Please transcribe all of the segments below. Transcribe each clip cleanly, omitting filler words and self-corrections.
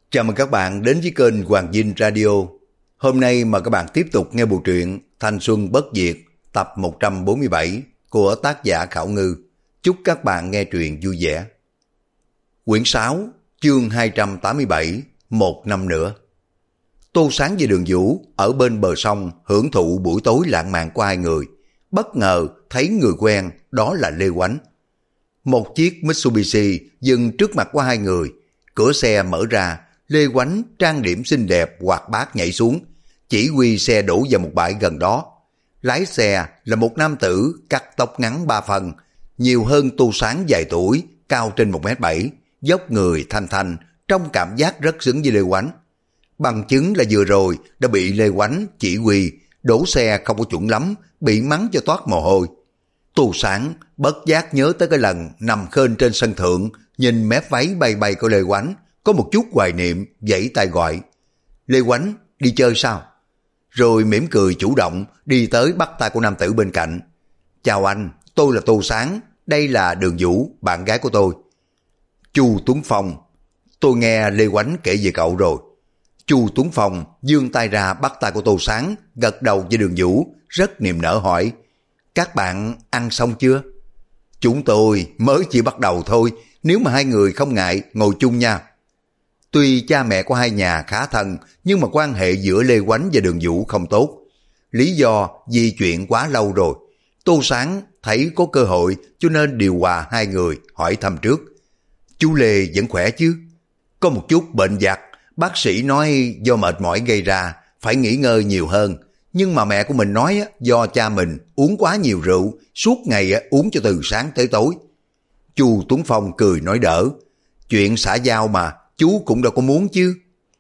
Chào mừng các bạn đến với kênh Hoàng Dinh Radio. Hôm nay mời các bạn tiếp tục nghe bộ truyện Thanh Xuân Bất Diệt tập 147 của tác giả Khảo Ngư. Chúc các bạn nghe truyện vui vẻ. Quyển 6, chương 287, một năm nữa. Tô Sáng và Đường Vũ ở bên bờ sông hưởng thụ buổi tối lãng mạn của hai người. Bất ngờ thấy người quen, đó là Lê Oánh. Một chiếc Mitsubishi dừng trước mặt của hai người. Cửa xe mở ra, Lê Oánh trang điểm xinh đẹp hoạt bát nhảy xuống, chỉ huy xe đổ vào một bãi gần đó. Lái xe là một nam tử cắt tóc ngắn 3 phần, nhiều hơn Tô Sáng vài tuổi, cao trên 1m7, dốc người thanh thanh, trông cảm giác rất xứng với Lê Oánh. Bằng chứng là vừa rồi đã bị Lê Oánh chỉ huy đổ xe không có chuẩn lắm, bị mắng cho toát mồ hôi. Tô Sáng bất giác nhớ tới cái lần nằm khênh trên sân thượng, nhìn mép váy bay bay của Lê Oánh, có một chút hoài niệm, vẫy tay gọi. Lê Oánh, đi chơi sao? Rồi mỉm cười chủ động đi tới bắt tay của nam tử bên cạnh. Chào anh, tôi là Tô Sáng, đây là Đường Vũ, bạn gái của tôi. Chu Tuấn Phong, tôi nghe Lê Oánh kể về cậu rồi. Chu Tuấn Phong giương tay ra bắt tay của Tô Sáng, gật đầu với Đường Vũ, rất niềm nở hỏi. Các bạn ăn xong chưa? Chúng tôi mới chỉ bắt đầu thôi, nếu mà hai người không ngại ngồi chung nha. Tuy cha mẹ của hai nhà khá thân, nhưng mà quan hệ giữa Lê Oánh và Đường Vũ không tốt. Lý do vì chuyện quá lâu rồi. Tô Sáng thấy có cơ hội cho nên điều hòa hai người, hỏi thăm trước. Chú Lê vẫn khỏe chứ? Có một chút bệnh vặt, bác sĩ nói do mệt mỏi gây ra, phải nghỉ ngơi nhiều hơn. Nhưng mà mẹ của mình nói do cha mình uống quá nhiều rượu, suốt ngày uống cho từ sáng tới tối. Chu Tuấn Phong cười nói đỡ. Chuyện xã giao mà, chú cũng đâu có muốn chứ.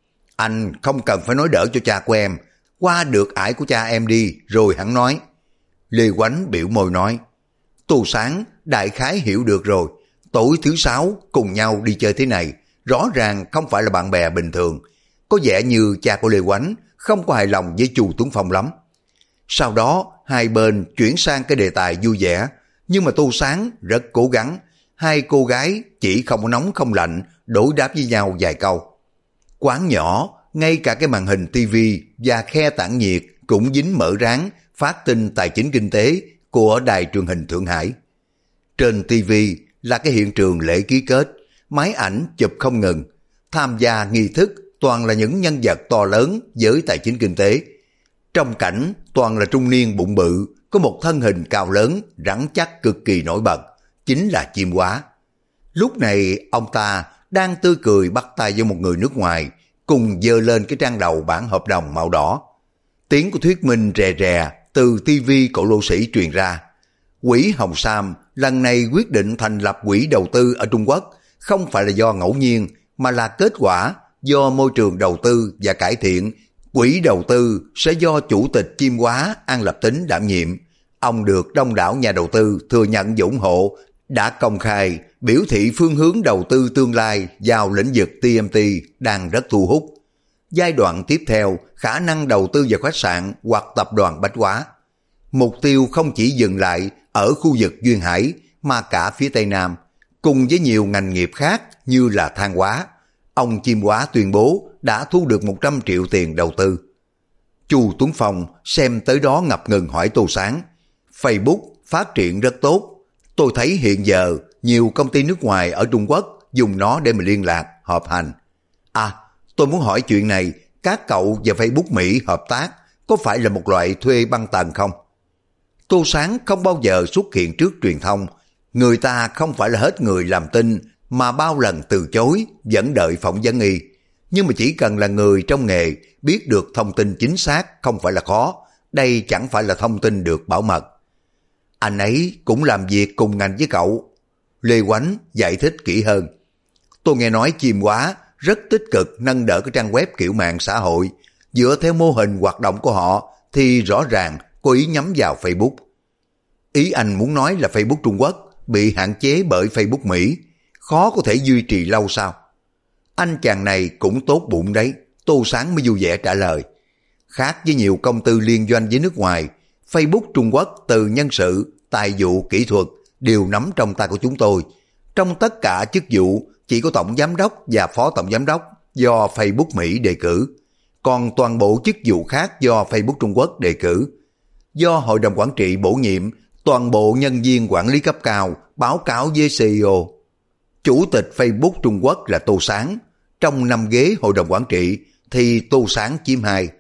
Anh không cần phải nói đỡ cho cha của em, qua được ải của cha em đi rồi hẳn nói. Lê Oánh biểu môi nói. Tô Sáng đại khái hiểu được rồi, tối thứ sáu cùng nhau đi chơi thế này, rõ ràng không phải là bạn bè bình thường. Có vẻ như cha của Lê Oánh không có hài lòng với Chu Tuấn Phong lắm. Sau đó hai bên chuyển sang cái đề tài vui vẻ, nhưng mà Tô Sáng rất cố gắng. Hai cô gái chỉ không có nóng không lạnh, đối đáp với nhau vài câu. Quán nhỏ, ngay cả cái màn hình tivi và khe tản nhiệt cũng dính mở ráng phát tin tài chính kinh tế của đài truyền hình Thượng Hải. Trên tivi là cái hiện trường lễ ký kết, máy ảnh chụp không ngừng. Tham gia nghi thức toàn là những nhân vật to lớn với tài chính kinh tế. Trong cảnh toàn là trung niên bụng bự, có một thân hình cao lớn, rắn chắc cực kỳ nổi bật, chính là Chim Hóa. Lúc này ông ta đang tươi cười bắt tay với một người nước ngoài, cùng giơ lên cái trang đầu bản hợp đồng màu đỏ. Tiếng của thuyết minh rè rè từ tivi cổ lô sĩ truyền ra. Quỹ Hồng Sam lần này quyết định thành lập quỹ đầu tư ở Trung Quốc, không phải là do ngẫu nhiên, mà là kết quả do môi trường đầu tư và cải thiện. Quỹ đầu tư sẽ do Chủ tịch Chim Hóa An Lập Tính đảm nhiệm. Ông được đông đảo nhà đầu tư thừa nhận và ủng hộ, đã công khai biểu thị phương hướng đầu tư tương lai vào lĩnh vực TMT đang rất thu hút. Giai đoạn tiếp theo, khả năng đầu tư vào khách sạn hoặc tập đoàn bách hóa. Mục tiêu không chỉ dừng lại ở khu vực Duyên Hải, mà cả phía Tây Nam, cùng với nhiều ngành nghiệp khác như là than hóa. Ông Chim Hóa tuyên bố đã thu được 100 triệu tiền đầu tư. Chu Tuấn Phong xem tới đó ngập ngừng hỏi Tô Sáng. Facebook phát triển rất tốt. Tôi thấy hiện giờ nhiều công ty nước ngoài ở Trung Quốc dùng nó để mà liên lạc, họp hành. À, tôi muốn hỏi chuyện này, các cậu và Facebook Mỹ hợp tác có phải là một loại thuê băng tần không? Tô Sáng không bao giờ xuất hiện trước truyền thông. Người ta không phải là hết người làm tin, mà bao lần từ chối, vẫn đợi phỏng vấn y. Nhưng mà chỉ cần là người trong nghề, biết được thông tin chính xác không phải là khó. Đây chẳng phải là thông tin được bảo mật. Anh ấy cũng làm việc cùng ngành với cậu. Lê Oánh giải thích kỹ hơn. Tôi nghe nói Chim Hóa rất tích cực nâng đỡ cái trang web kiểu mạng xã hội. Dựa theo mô hình hoạt động của họ thì rõ ràng có ý nhắm vào Facebook. Ý anh muốn nói là Facebook Trung Quốc bị hạn chế bởi Facebook Mỹ, khó có thể duy trì lâu sao? Anh chàng này cũng tốt bụng đấy, Tô Sáng mới vui vẻ trả lời. Khác với nhiều công ty liên doanh với nước ngoài, Facebook Trung Quốc từ nhân sự, tài vụ, kỹ thuật đều nắm trong tay của chúng tôi. Trong tất cả chức vụ, chỉ có tổng giám đốc và phó tổng giám đốc do Facebook Mỹ đề cử, còn toàn bộ chức vụ khác do Facebook Trung Quốc đề cử. Do Hội đồng Quản trị bổ nhiệm, toàn bộ nhân viên quản lý cấp cao báo cáo với CEO. Chủ tịch Facebook Trung Quốc là Tô Sáng. Trong 5 ghế Hội đồng Quản trị thì Tô Sáng chiếm 2,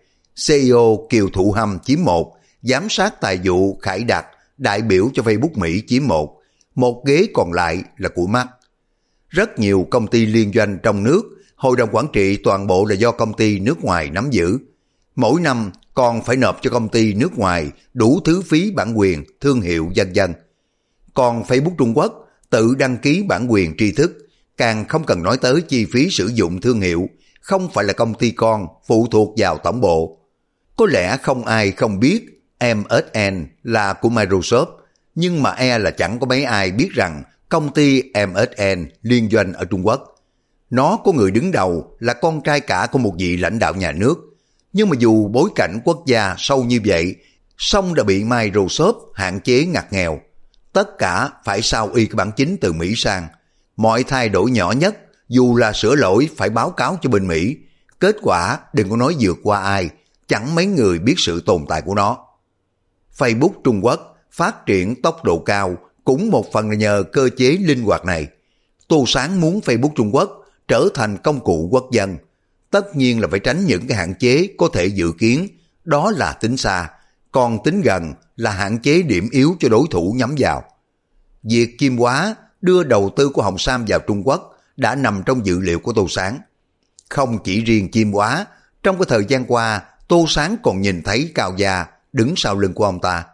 CEO Kiều Thụ Hâm chiếm 1, giám sát tài vụ Khải Đạt, đại biểu cho Facebook Mỹ chiếm 1 ghế còn lại là của Mark. Rất nhiều công ty liên doanh trong nước, Hội đồng Quản trị toàn bộ là do công ty nước ngoài nắm giữ. Mỗi năm còn phải nộp cho công ty nước ngoài đủ thứ phí bản quyền, thương hiệu vân vân. Còn Facebook Trung Quốc tự đăng ký bản quyền tri thức, càng không cần nói tới chi phí sử dụng thương hiệu, không phải là công ty con phụ thuộc vào tổng bộ. Có lẽ không ai không biết MSN là của Microsoft, nhưng mà là chẳng có mấy ai biết rằng công ty MSN liên doanh ở Trung Quốc. Nó có người đứng đầu là con trai cả của một vị lãnh đạo nhà nước. Nhưng mà dù bối cảnh quốc gia sâu như vậy, song đã bị Microsoft hạn chế ngặt nghèo. Tất cả phải sao y cái bản chính từ Mỹ sang. Mọi thay đổi nhỏ nhất, dù là sửa lỗi phải báo cáo cho bên Mỹ. Kết quả đừng có nói vượt qua ai, chẳng mấy người biết sự tồn tại của nó. Facebook Trung Quốc phát triển tốc độ cao cũng một phần là nhờ cơ chế linh hoạt này. Tô Sáng muốn Facebook Trung Quốc trở thành công cụ quốc dân. Tất nhiên là phải tránh những cái hạn chế có thể dự kiến, đó là tính xa, còn tính gần là hạn chế điểm yếu cho đối thủ nhắm vào. Việc Kim Hóa đưa đầu tư của Hồng Sam vào Trung Quốc đã nằm trong dự liệu của Tô Sáng. Không chỉ riêng Kim Hóa, trong cái thời gian qua, Tô Sáng còn nhìn thấy Cao Gia đứng sau lưng của ông ta.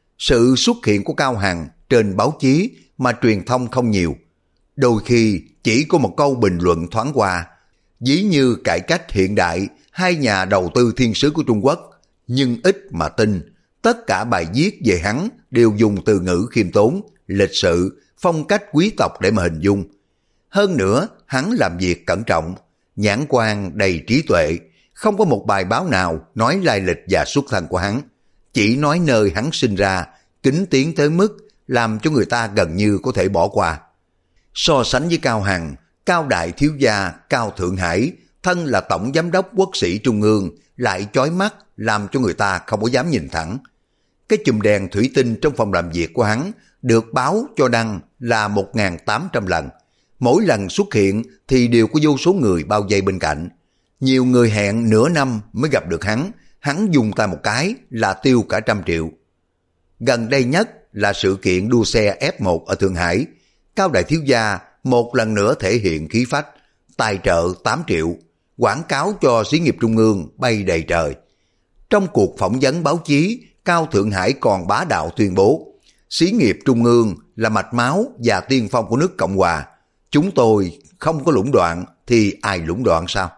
Sự xuất hiện của Cao Hằng trên báo chí mà truyền thông không nhiều. Đôi khi chỉ có một câu bình luận thoáng qua, ví như cải cách hiện đại, hai nhà đầu tư thiên sứ của Trung Quốc, nhưng ít mà tin. Tất cả bài viết về hắn đều dùng từ ngữ khiêm tốn, lịch sự, phong cách quý tộc để mà hình dung. Hơn nữa, hắn làm việc cẩn trọng, nhãn quan đầy trí tuệ, không có một bài báo nào nói lai lịch và xuất thân của hắn, chỉ nói nơi hắn sinh ra, kính tiếng tới mức làm cho người ta gần như có thể bỏ qua. So sánh với Cao Hằng, Cao đại thiếu gia Cao Thượng Hải, thân là tổng giám đốc quốc sĩ trung ương, lại chói mắt làm cho người ta không có dám nhìn thẳng. Cái chùm đèn thủy tinh trong phòng làm việc của hắn được báo cho đăng là 1.800 lần. Mỗi lần xuất hiện thì đều có vô số người bao vây bên cạnh. Nhiều người hẹn nửa năm mới gặp được hắn dùng tay một cái là tiêu cả 100 triệu. Gần đây nhất là sự kiện đua xe F1 ở Thượng Hải. Cao đại thiếu gia một lần nữa thể hiện khí phách, tài trợ 8 triệu, quảng cáo cho xí nghiệp trung ương bay đầy trời. Trong cuộc phỏng vấn báo chí, Cao Thượng Hải còn bá đạo tuyên bố, xí nghiệp trung ương là mạch máu và tiên phong của nước Cộng Hòa. Chúng tôi không có lũng đoạn thì ai lũng đoạn sao?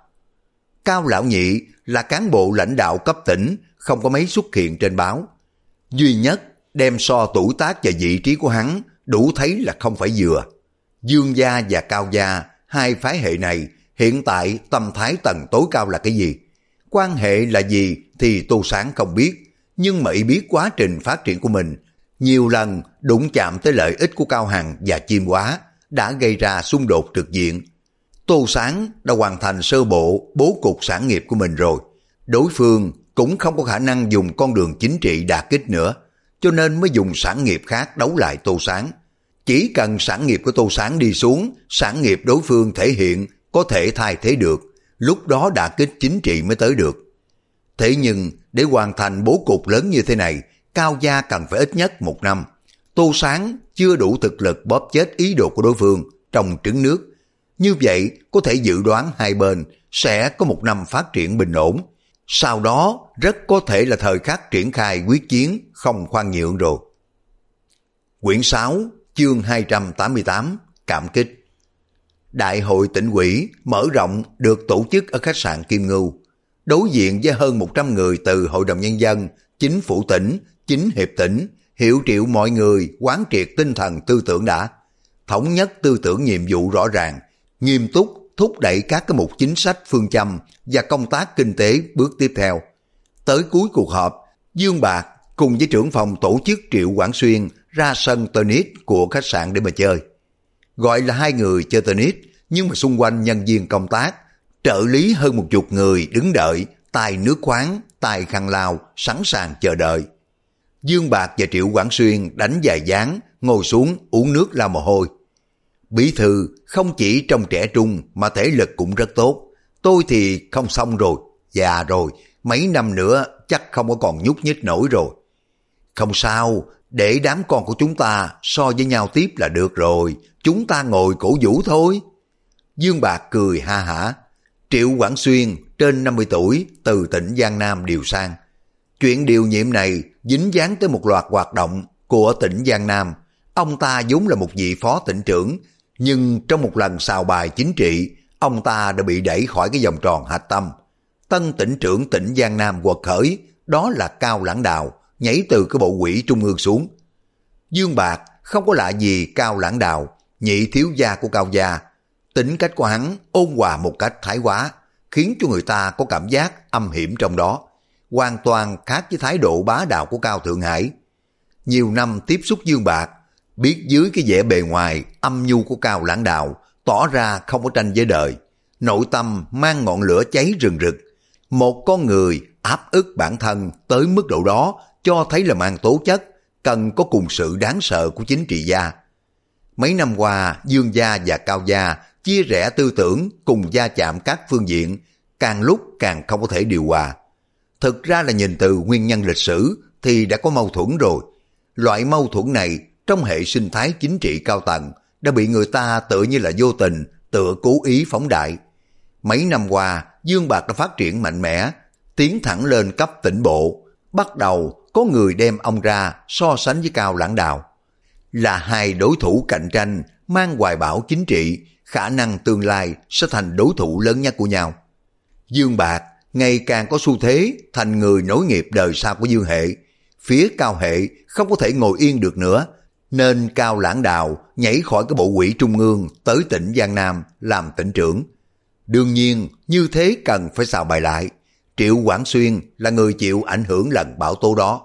Cao Lão Nhị là cán bộ lãnh đạo cấp tỉnh, không có mấy xuất hiện trên báo. Duy nhất đem so tuổi tác và vị trí của hắn đủ thấy là không phải vừa. Dương gia và Cao gia, hai phái hệ này hiện tại tâm thái tầng tối cao là cái gì? Quan hệ là gì thì Tô Sáng không biết, nhưng mà y biết quá trình phát triển của mình. Nhiều lần đụng chạm tới lợi ích của Cao Hằng và Chim Hóa đã gây ra xung đột trực diện. Tô Sáng đã hoàn thành sơ bộ bố cục sản nghiệp của mình rồi. Đối phương cũng không có khả năng dùng con đường chính trị đả kích nữa, cho nên mới dùng sản nghiệp khác đấu lại Tô Sáng. Chỉ cần sản nghiệp của Tô Sáng đi xuống, sản nghiệp đối phương thể hiện có thể thay thế được, lúc đó đả kích chính trị mới tới được. Thế nhưng để hoàn thành bố cục lớn như thế này, Cao gia cần phải ít nhất 1 năm. Tô Sáng chưa đủ thực lực bóp chết ý đồ của đối phương trong trứng nước. Như vậy có thể dự đoán hai bên sẽ có 1 năm phát triển bình ổn. Sau đó rất có thể là thời khắc triển khai quyết chiến không khoan nhượng rồi. Quyển 6 chương 288 Cảm kích. Đại hội tỉnh ủy mở rộng được tổ chức ở khách sạn Kim Ngưu. Đối diện với hơn 100 người từ Hội đồng Nhân dân, Chính phủ tỉnh, Chính hiệp tỉnh, hiệu triệu mọi người quán triệt tinh thần tư tưởng đã. Thống nhất tư tưởng nhiệm vụ rõ ràng, nghiêm túc thúc đẩy các cái mục chính sách phương châm và công tác kinh tế bước tiếp theo. Tới cuối cuộc họp, Dương Bạc cùng với trưởng phòng tổ chức Triệu Quảng Xuyên ra sân tennis của khách sạn để mà chơi. Gọi là hai người chơi tennis, nhưng mà xung quanh nhân viên công tác Trợ lý hơn 10 người đứng đợi, tay nước khoáng, tay khăn lao, sẵn sàng chờ đợi. Dương Bạc và Triệu Quảng Xuyên đánh vài ván, ngồi xuống uống nước lau mồ hôi. Bí thư không chỉ trông trẻ trung mà thể lực cũng rất tốt. Tôi thì không xong rồi, già rồi, mấy năm nữa chắc không có còn nhúc nhích nổi rồi. Không sao, để đám con của chúng ta so với nhau tiếp là được rồi, chúng ta ngồi cổ vũ thôi. Dương Bạc cười ha hả. Triệu Quảng Xuyên trên 50 tuổi từ tỉnh Giang Nam điều sang. Chuyện điều nhiệm này dính dáng tới một loạt hoạt động của tỉnh Giang Nam. Ông ta vốn là một vị phó tỉnh trưởng, nhưng trong một lần xào bài chính trị, ông ta đã bị đẩy khỏi cái vòng tròn hạch tâm. Tân tỉnh trưởng tỉnh Giang Nam quật khởi, đó là Cao Lãng Đào, nhảy từ cái bộ quỹ trung ương xuống. Dương Bạc không có lạ gì Cao Lãng Đào, nhị thiếu gia của Cao gia. Tính cách của hắn ôn hòa một cách thái quá, khiến cho người ta có cảm giác âm hiểm trong đó, hoàn toàn khác với thái độ bá đạo của Cao Thượng Hải. Nhiều năm tiếp xúc Dương Bạc, biết dưới cái vẻ bề ngoài âm nhu của Cao Lãng Đào tỏ ra không có tranh với đời, nội tâm mang ngọn lửa cháy rừng rực. Một con người áp ức bản thân tới mức độ đó cho thấy là mang tố chất, cần có cùng sự đáng sợ của chính trị gia. Mấy năm qua, Dương gia và Cao gia chia rẽ tư tưởng cùng gia chạm các phương diện, càng lúc càng không có thể điều hòa. Thực ra là nhìn từ nguyên nhân lịch sử thì đã có mâu thuẫn rồi. Loại mâu thuẫn này trong hệ sinh thái chính trị cao tầng đã bị người ta tựa như là vô tình, tựa cố ý phóng đại. Mấy năm qua, Dương Bạc đã phát triển mạnh mẽ, tiến thẳng lên cấp tỉnh bộ. Bắt đầu có người đem ông ra so sánh với Cao Lãng Đào. Là hai đối thủ cạnh tranh, mang hoài bão chính trị, khả năng tương lai sẽ thành đối thủ lớn nhất của nhau. Dương Bạc ngày càng có xu thế thành người nối nghiệp đời sau của Dương hệ. Phía Cao hệ không có thể ngồi yên được nữa, nên Cao Lãng Đào nhảy khỏi cái bộ quỹ trung ương tới tỉnh Giang Nam làm tỉnh trưởng. Đương nhiên như thế cần phải xào bài lại. Triệu Quảng Xuyên là người chịu ảnh hưởng lần bão tố đó.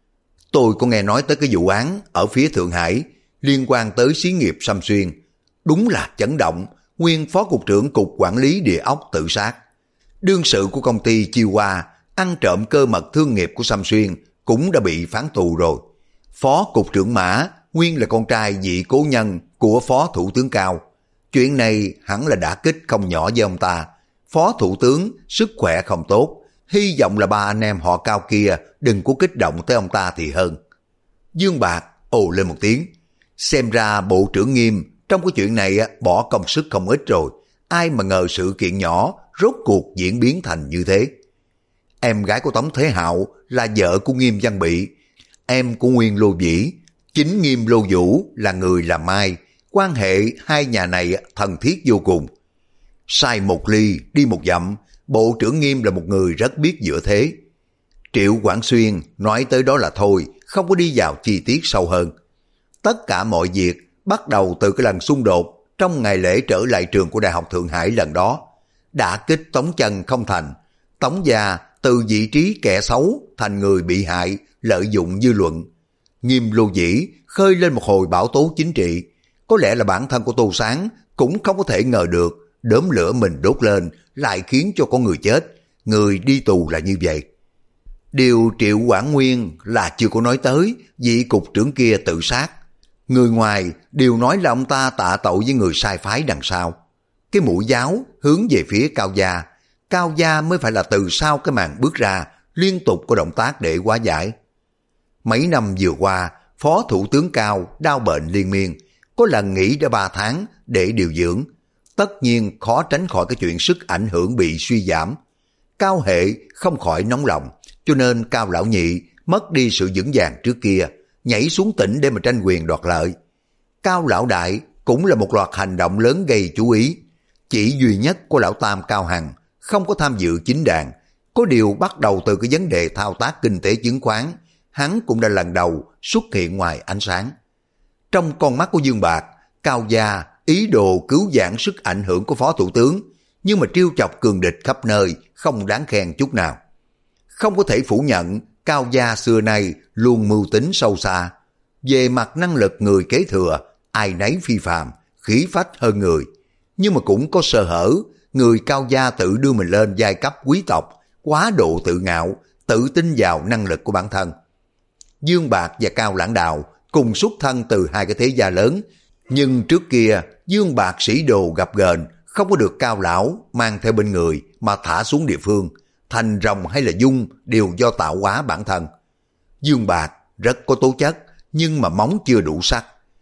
Tôi có nghe nói tới cái vụ án ở phía Thượng Hải liên quan tới xí nghiệp Sâm Xuyên. Đúng là chấn động, nguyên phó cục trưởng cục quản lý địa ốc tự sát. Đương sự của công ty Chiêu Hoa ăn trộm cơ mật thương nghiệp của Sâm Xuyên cũng đã bị phán tù rồi. Phó cục trưởng Mã nguyên là con trai vị cố nhân của phó thủ tướng Cao. Chuyện này hẳn là đả kích không nhỏ với ông ta. Phó thủ tướng sức khỏe không tốt, hy vọng là ba anh em họ Cao kia đừng có kích động tới ông ta thì hơn. Dương Bạc ồ lên một tiếng. Xem ra bộ trưởng Nghiêm trong cái chuyện này bỏ công sức không ít rồi. Ai mà ngờ sự kiện nhỏ rốt cuộc diễn biến thành như thế. Em gái của Tống Thế Hạo là vợ của Nghiêm Văn Bị, em của Nguyên Lô Vĩ. Chính Nghiêm Lô Vũ là người làm mai. Quan hệ hai nhà này thân thiết vô cùng. Sai một ly đi một dặm, bộ trưởng Nghiêm là một người rất biết dựa thế. Triệu Quảng Xuyên nói tới đó là thôi, không có đi vào chi tiết sâu hơn. Tất cả mọi việc bắt đầu từ cái lần xung đột trong ngày lễ trở lại trường của Đại học Thượng Hải lần đó. Đã kích Tống Chân không thành, Tống gia từ vị trí kẻ xấu thành người bị hại, lợi dụng dư luận. Nghiêm Lô Vĩ khơi lên một hồi bão tố chính trị. Có lẽ là bản thân của Tô Sáng cũng không có thể ngờ được đốm lửa mình đốt lên lại khiến cho con người chết, người đi tù là như vậy. Điều Triệu Quảng Nguyên là chưa có nói tới vị cục trưởng kia tự sát. Người ngoài đều nói là ông ta tạ tội với người sai phái đằng sau. Cái mũi giáo hướng về phía Cao gia. Cao gia mới phải là từ sau cái màn bước ra liên tục có động tác để hóa giải. Mấy năm vừa qua, Phó Thủ tướng Cao đau bệnh liên miên, có lần nghỉ đã 3 tháng để điều dưỡng. Tất nhiên khó tránh khỏi cái chuyện sức ảnh hưởng bị suy giảm. Cao hệ không khỏi nóng lòng, cho nên Cao lão nhị mất đi sự vững vàng trước kia, nhảy xuống tỉnh để mà tranh quyền đoạt lợi. Cao lão đại cũng là một loạt hành động lớn gây chú ý. Chỉ duy nhất của lão tam Cao Hằng không có tham dự chính đàn. Có điều bắt đầu từ cái vấn đề thao tác kinh tế chứng khoán, hắn cũng đã lần đầu xuất hiện ngoài ánh sáng. Trong con mắt của Dương Bạc, Cao gia ý đồ cứu vãn sức ảnh hưởng của Phó Thủ tướng, nhưng mà trêu chọc cường địch khắp nơi không đáng khen chút nào. Không có thể phủ nhận Cao gia xưa nay luôn mưu tính sâu xa. Về mặt năng lực người kế thừa, ai nấy phi phàm, khí phách hơn người. Nhưng mà cũng có sơ hở, người cao gia tự đưa mình lên giai cấp quý tộc, quá độ tự ngạo, tự tin vào năng lực của bản thân. Dương Bạc và Cao Lãng Đào cùng xuất thân từ hai cái thế gia lớn, nhưng trước kia Dương Bạc sĩ đồ gặp gờn, không có được Cao lão mang theo bên người mà thả xuống địa phương, thành rồng hay là dung đều do tạo hóa bản thân. Dương Bạc rất có tố chất, nhưng mà móng chưa đủ sắc.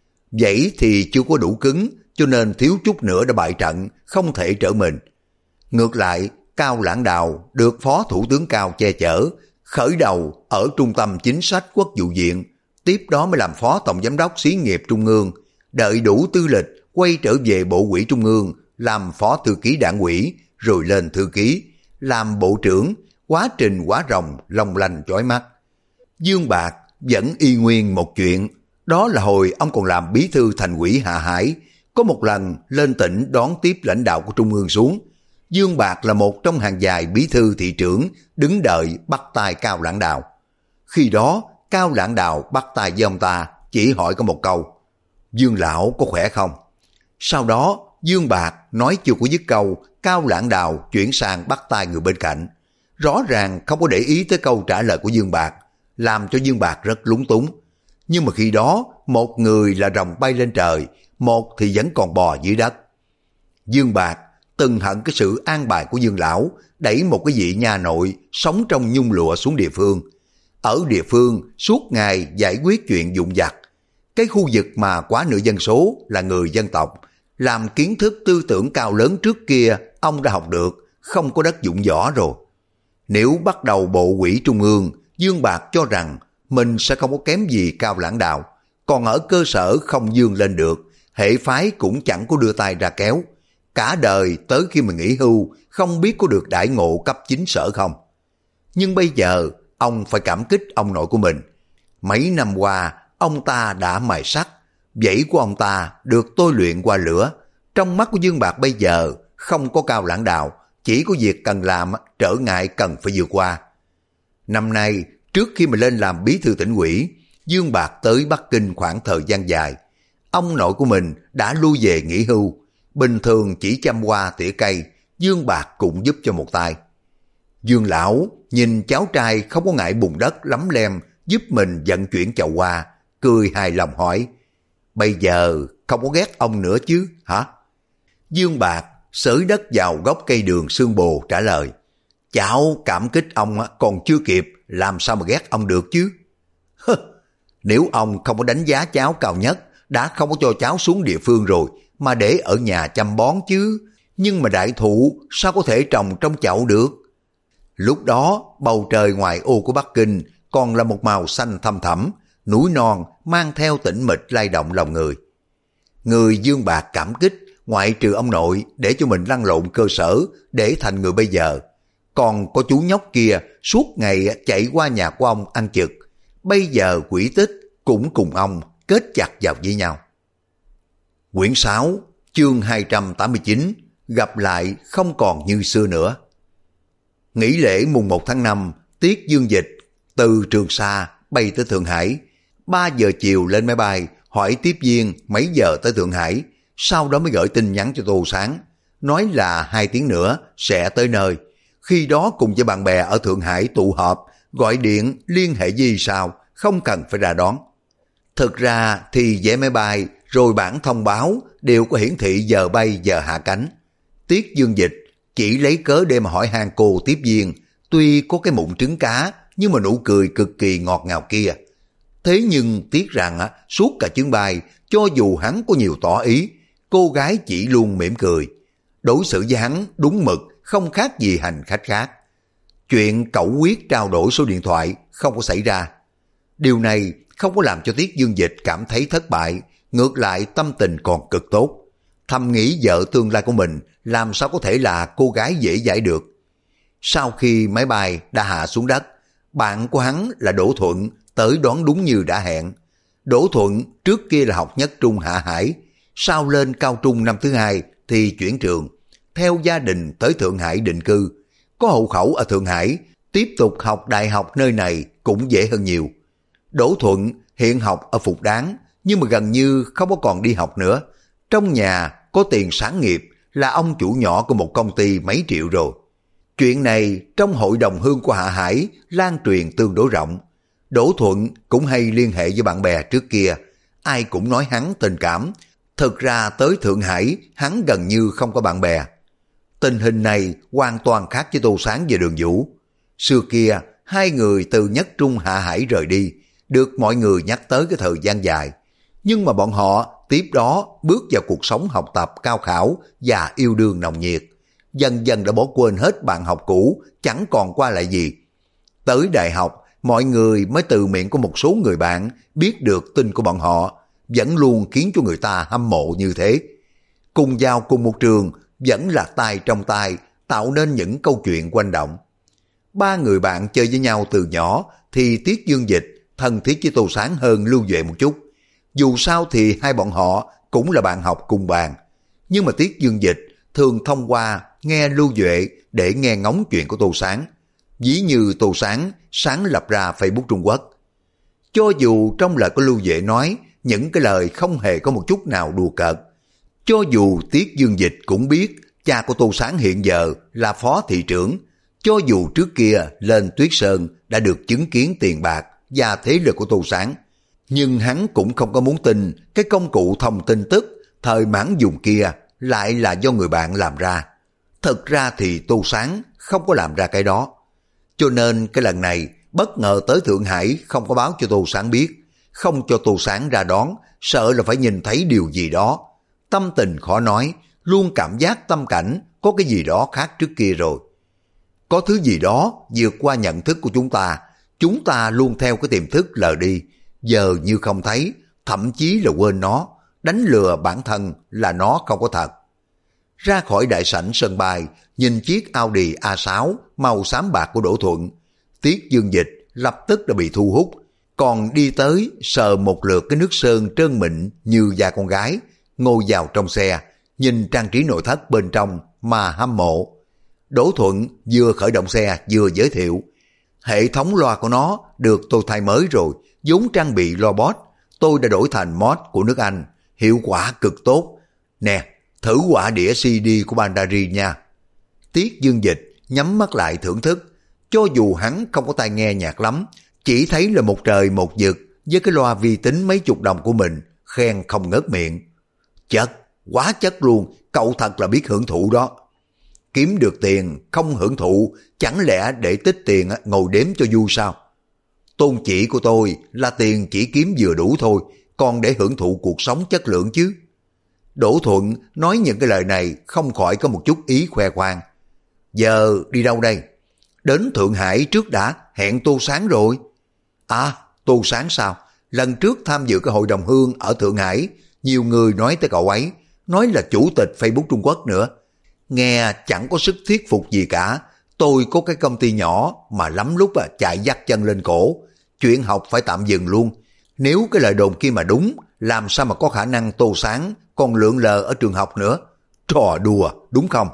Vậy thì chưa có đủ cứng, cho nên thiếu chút nữa đã bại trận, không thể trở mình. Ngược lại, Cao Lãng Đào được Phó Thủ tướng Cao che chở, khởi đầu ở Trung tâm Chính sách Quốc vụ viện, tiếp đó mới làm Phó Tổng Giám đốc Xí nghiệp Trung ương, đợi đủ tư lịch quay trở về Bộ ủy Trung ương, làm Phó Thư ký Đảng ủy, rồi lên Thư ký, làm Bộ trưởng, quá trình quá ròng, long lanh chói mắt. Dương Bạc vẫn y nguyên một chuyện, đó là hồi ông còn làm bí thư thành ủy Hạ Hải, có một lần lên tỉnh đón tiếp lãnh đạo của Trung ương xuống. Dương Bạc là một trong hàng dài bí thư thị trưởng đứng đợi bắt tay Cao Lãng Đào. Khi đó, Cao Lãng Đào bắt tay với ông ta, chỉ hỏi có một câu: Dương lão có khỏe không? Sau đó, Dương Bạc nói chưa có dứt câu, Cao Lãng Đào chuyển sang bắt tay người bên cạnh. Rõ ràng không có để ý tới câu trả lời của Dương Bạc, làm cho Dương Bạc rất lúng túng. Nhưng mà khi đó, một người là rồng bay lên trời, một thì vẫn còn bò dưới đất. Dương Bạc từng hận cái sự an bài của Dương lão, đẩy một cái vị nhà nội sống trong nhung lụa xuống địa phương. Ở địa phương suốt ngày giải quyết chuyện vụn vặt. Cái khu vực mà quá nửa dân số là người dân tộc, làm kiến thức tư tưởng cao lớn trước kia ông đã học được, không có đất dụng võ rồi. Nếu bắt đầu Bộ ủy Trung ương, Dương Bạc cho rằng mình sẽ không có kém gì Cao Lãng Đào, còn ở cơ sở không dương lên được, hệ phái cũng chẳng có đưa tay ra kéo. Cả đời tới khi mình nghỉ hưu, không biết có được đãi ngộ cấp chính sở không. Nhưng bây giờ, ông phải cảm kích ông nội của mình. Mấy năm qua, ông ta đã mài sắt, dãy của ông ta được tôi luyện qua lửa. Trong mắt của Dương Bạc bây giờ, không có Cao Lãng Đào, chỉ có việc cần làm, trở ngại cần phải vượt qua. Năm nay, trước khi mà lên làm bí thư tỉnh ủy, Dương Bạc tới Bắc Kinh khoảng thời gian dài. Ông nội của mình đã lui về nghỉ hưu, bình thường chỉ chăm hoa tỉa cây, Dương Bạc cũng giúp cho một tay. Dương lão nhìn cháu trai không có ngại bùn đất lấm lem giúp mình vận chuyển chậu hoa, cười hài lòng hỏi: Bây giờ không có ghét ông nữa chứ hả? Dương Bạc xới đất vào gốc cây đường xương bồ trả lời: Cháu cảm kích ông còn chưa kịp, làm sao mà ghét ông được chứ? Nếu ông không có đánh giá cháu cao nhất, đã không có cho cháu xuống địa phương rồi, mà để ở nhà chăm bón chứ. Nhưng mà đại thụ sao có thể trồng trong chậu được? Lúc đó bầu trời ngoài ô của Bắc Kinh còn là một màu xanh thăm thẳm, núi non mang theo tĩnh mịch lay động lòng người. Người Dương Bạc cảm kích ngoại trừ ông nội để cho mình lăn lộn cơ sở để thành người bây giờ. Còn có chú nhóc kia suốt ngày chạy qua nhà của ông ăn chực, bây giờ quỷ tích cũng cùng ông kết chặt vào với nhau. Quyển 6, chương 289, gặp lại không còn như xưa nữa. Nghỉ lễ mùng 1 tháng 5, Tiết Dương Dịch từ Trường Sa bay tới Thượng Hải. 3 giờ chiều lên máy bay, hỏi tiếp viên mấy giờ tới Thượng Hải, sau đó mới gửi tin nhắn cho Tô Sáng, nói là 2 tiếng nữa sẽ tới nơi. Khi đó cùng với bạn bè ở Thượng Hải tụ họp, gọi điện liên hệ gì sao, không cần phải ra đón. Thực ra thì vé máy bay rồi bản thông báo đều có hiển thị giờ bay giờ hạ cánh. Tiết Dương Dịch chỉ lấy cớ để mà hỏi han cô tiếp viên, tuy có cái mụn trứng cá nhưng mà nụ cười cực kỳ ngọt ngào kia. Thế nhưng tiếc rằng suốt cả chuyến bay, cho dù hắn có nhiều tỏ ý, cô gái chỉ luôn mỉm cười. Đối xử với hắn đúng mực, không khác gì hành khách khác. Chuyện cẩu quyết trao đổi số điện thoại không có xảy ra. Điều này không có làm cho Tiết Dương Dịch cảm thấy thất bại, ngược lại tâm tình còn cực tốt. Thầm nghĩ vợ tương lai của mình làm sao có thể là cô gái dễ dãi được. Sau khi máy bay đã hạ xuống đất, bạn của hắn là Đỗ Thuận tới đón đúng như đã hẹn. Đỗ Thuận trước kia là học nhất trung Hạ Hải, sau lên cao trung năm thứ 2 thì chuyển trường, theo gia đình tới Thượng Hải định cư. Có hộ khẩu ở Thượng Hải, tiếp tục học đại học nơi này cũng dễ hơn nhiều. Đỗ Thuận hiện học ở Phục Đáng, nhưng mà gần như không có còn đi học nữa. Trong nhà có tiền sản nghiệp, là ông chủ nhỏ của một công ty mấy triệu rồi. Chuyện này trong hội đồng hương của Hạ Hải lan truyền tương đối rộng. Đỗ Thuận cũng hay liên hệ với bạn bè trước kia, ai cũng nói hắn tình cảm. Thực ra tới Thượng Hải hắn gần như không có bạn bè. Tình hình này hoàn toàn khác với Tô Sáng và Đường Vũ. Xưa kia hai người từ Nhất Trung Hạ Hải rời đi, được mọi người nhắc tới cái thời gian dài. Nhưng mà bọn họ tiếp đó bước vào cuộc sống học tập cao khảo và yêu đương nồng nhiệt. Dần dần đã bỏ quên hết bạn học cũ, chẳng còn qua lại gì. Tới đại học, mọi người mới từ miệng của một số người bạn biết được tin của bọn họ, vẫn luôn khiến cho người ta hâm mộ như thế. Cùng vào cùng một trường, vẫn là tay trong tay, tạo nên những câu chuyện quanh động. Ba người bạn chơi với nhau từ nhỏ thì Tiết Dương Dịch thân thiết với Tô Sáng hơn Lưu Duệ một chút. Dù sao thì hai bọn họ cũng là bạn học cùng bàn. Nhưng mà Tiết Dương Dịch thường thông qua nghe Lưu Duệ để nghe ngóng chuyện của Tô Sáng. Ví như Tô Sáng sáng lập ra Facebook Trung Quốc. Cho dù trong lời của Lưu Duệ nói những cái lời không hề có một chút nào đùa cợt. Cho dù Tiết Dương Dịch cũng biết cha của Tô Sáng hiện giờ là phó thị trưởng. Cho dù trước kia lên Tuyết Sơn đã được chứng kiến tiền bạc và thế lực của Tô Sáng. Nhưng hắn cũng không có muốn tin cái công cụ thông tin tức thời Mãn Dùng kia lại là do người bạn làm ra. Thực ra thì Tô Sáng không có làm ra cái đó. Cho nên cái lần này bất ngờ tới Thượng Hải không có báo cho Tô Sáng biết, không cho Tô Sáng ra đón, sợ là phải nhìn thấy điều gì đó. Tâm tình khó nói, luôn cảm giác tâm cảnh có cái gì đó khác trước kia rồi. Có thứ gì đó vượt qua nhận thức của chúng ta luôn theo cái tiềm thức lờ đi, giờ như không thấy, thậm chí là quên nó, đánh lừa bản thân là nó không có thật. Ra khỏi đại sảnh sân bay, nhìn chiếc Audi A6 màu xám bạc của Đỗ Thuận, Tiết Dương Dịch lập tức đã bị thu hút, còn đi tới sờ một lượt cái nước sơn trơn mịn như da con gái, ngồi vào trong xe, nhìn trang trí nội thất bên trong mà hâm mộ. Đỗ Thuận vừa khởi động xe vừa giới thiệu, hệ thống loa của nó được tôi thay mới rồi, vốn trang bị loa Boss, tôi đã đổi thành mod của nước Anh, hiệu quả cực tốt. Nè, thử quả đĩa CD của Bandari nha. Tiết Dương Dịch nhắm mắt lại thưởng thức, cho dù hắn không có tai nghe nhạc lắm, chỉ thấy là một trời một vực với cái loa vi tính mấy chục đồng của mình, khen không ngớt miệng. Chất, quá chất luôn, cậu thật là biết hưởng thụ đó. Kiếm được tiền không hưởng thụ, chẳng lẽ để tích tiền ngồi đếm cho vui sao? Tôn chỉ của tôi là tiền chỉ kiếm vừa đủ thôi, còn để hưởng thụ cuộc sống chất lượng chứ. Đỗ Thuận nói những cái lời này không khỏi có một chút ý khoe khoang. Giờ đi đâu đây? Đến Thượng Hải trước đã, hẹn Tô Sáng rồi. À, Tô Sáng sao? Lần trước tham dự cái hội đồng hương ở Thượng Hải, nhiều người nói tới cậu ấy, nói là chủ tịch Facebook Trung Quốc nữa. Nghe chẳng có sức thuyết phục gì cả. Tôi có cái công ty nhỏ mà lắm lúc chạy dắt chân lên cổ. Chuyện học phải tạm dừng luôn. Nếu cái lời đồn kia mà đúng, làm sao mà có khả năng Tô Sáng còn lượn lờ ở trường học nữa. Trò đùa, đúng không?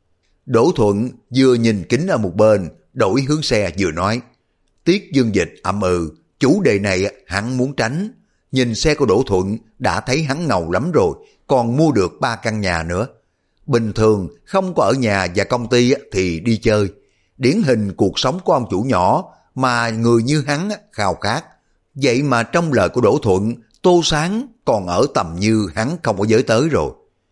Đỗ Thuận vừa nhìn kính ở một bên, đổi hướng xe vừa nói. Tiết Dương Dịch ậm chủ đề này hắn muốn tránh. Nhìn xe của Đỗ Thuận đã thấy hắn ngầu lắm rồi, còn mua được 3 căn nhà nữa. Bình thường không có ở nhà và công ty thì đi chơi. Điển hình cuộc sống của ông chủ nhỏ mà người như hắn khao khát. Vậy mà trong lời của Đỗ Thuận, Tô Sáng còn ở tầm như hắn không có giới tới rồi.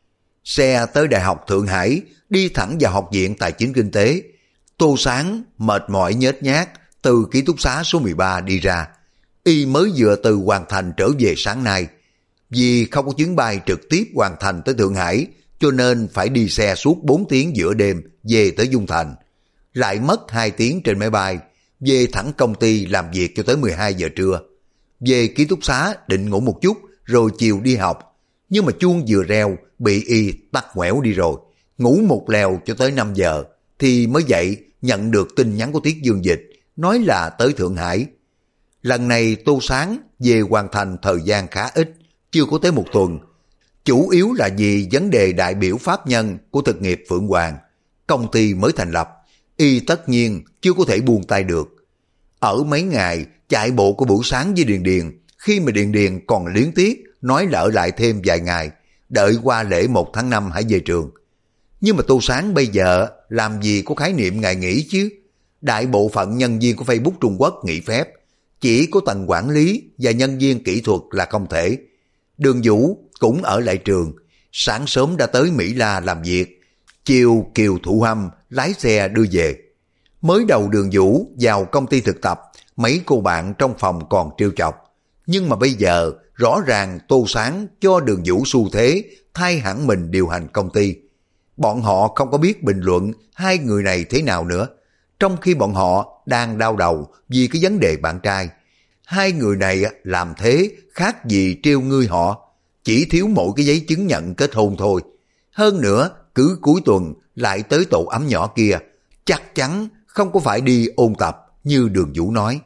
Xe tới Đại học Thượng Hải, đi thẳng vào Học viện Tài chính Kinh tế. Tô Sáng mệt mỏi nhếch nhác từ ký túc xá số 13 đi ra. Y mới vừa từ Hoàng Thành trở về sáng nay. Vì không có chuyến bay trực tiếp Hoàng Thành tới Thượng Hải, cho nên phải đi xe suốt 4 tiếng giữa đêm về tới Dung Thành. Lại mất 2 tiếng trên máy bay, về thẳng công ty làm việc cho tới 12 giờ trưa. Về ký túc xá định ngủ một chút rồi chiều đi học. Nhưng mà chuông vừa reo bị y tắt ngoẻo đi rồi. Ngủ một lèo cho tới 5 giờ thì mới dậy nhận được tin nhắn của Tiết Dương Dịch nói là tới Thượng Hải. Lần này Tô Sáng về hoàn thành thời gian khá ít, chưa có tới 1 tuần. Chủ yếu là vì vấn đề đại biểu pháp nhân của thực nghiệp Phượng Hoàng, công ty mới thành lập, y tất nhiên chưa có thể buông tay được. Ở mấy ngày chạy bộ của buổi sáng với Điền Điền, khi mà Điền Điền còn liếng tiếc nói là ở lại thêm vài ngày, đợi qua lễ 1 tháng 5 hãy về trường. Nhưng mà Tô Sáng bây giờ làm gì có khái niệm ngày nghỉ chứ? Đại bộ phận nhân viên của Facebook Trung Quốc nghỉ phép, chỉ có tầng quản lý và nhân viên kỹ thuật là không thể. Đường Vũ cũng ở lại trường, sáng sớm đã tới Mỹ La làm việc, chiều Kiều Thụ Hâm lái xe đưa về. Mới đầu Đường Vũ vào công ty thực tập, mấy cô bạn trong phòng còn trêu chọc. Nhưng mà bây giờ rõ ràng Tô Sáng cho Đường Vũ xu thế thay hẳn mình điều hành công ty. Bọn họ không có biết bình luận hai người này thế nào nữa, trong khi bọn họ đang đau đầu vì cái vấn đề bạn trai. Hai người này làm thế khác gì trêu ngươi họ, chỉ thiếu mỗi cái giấy chứng nhận kết hôn thôi. Hơn nữa, cứ cuối tuần lại tới tổ ấm nhỏ kia, chắc chắn không có phải đi ôn tập như Đường Vũ nói.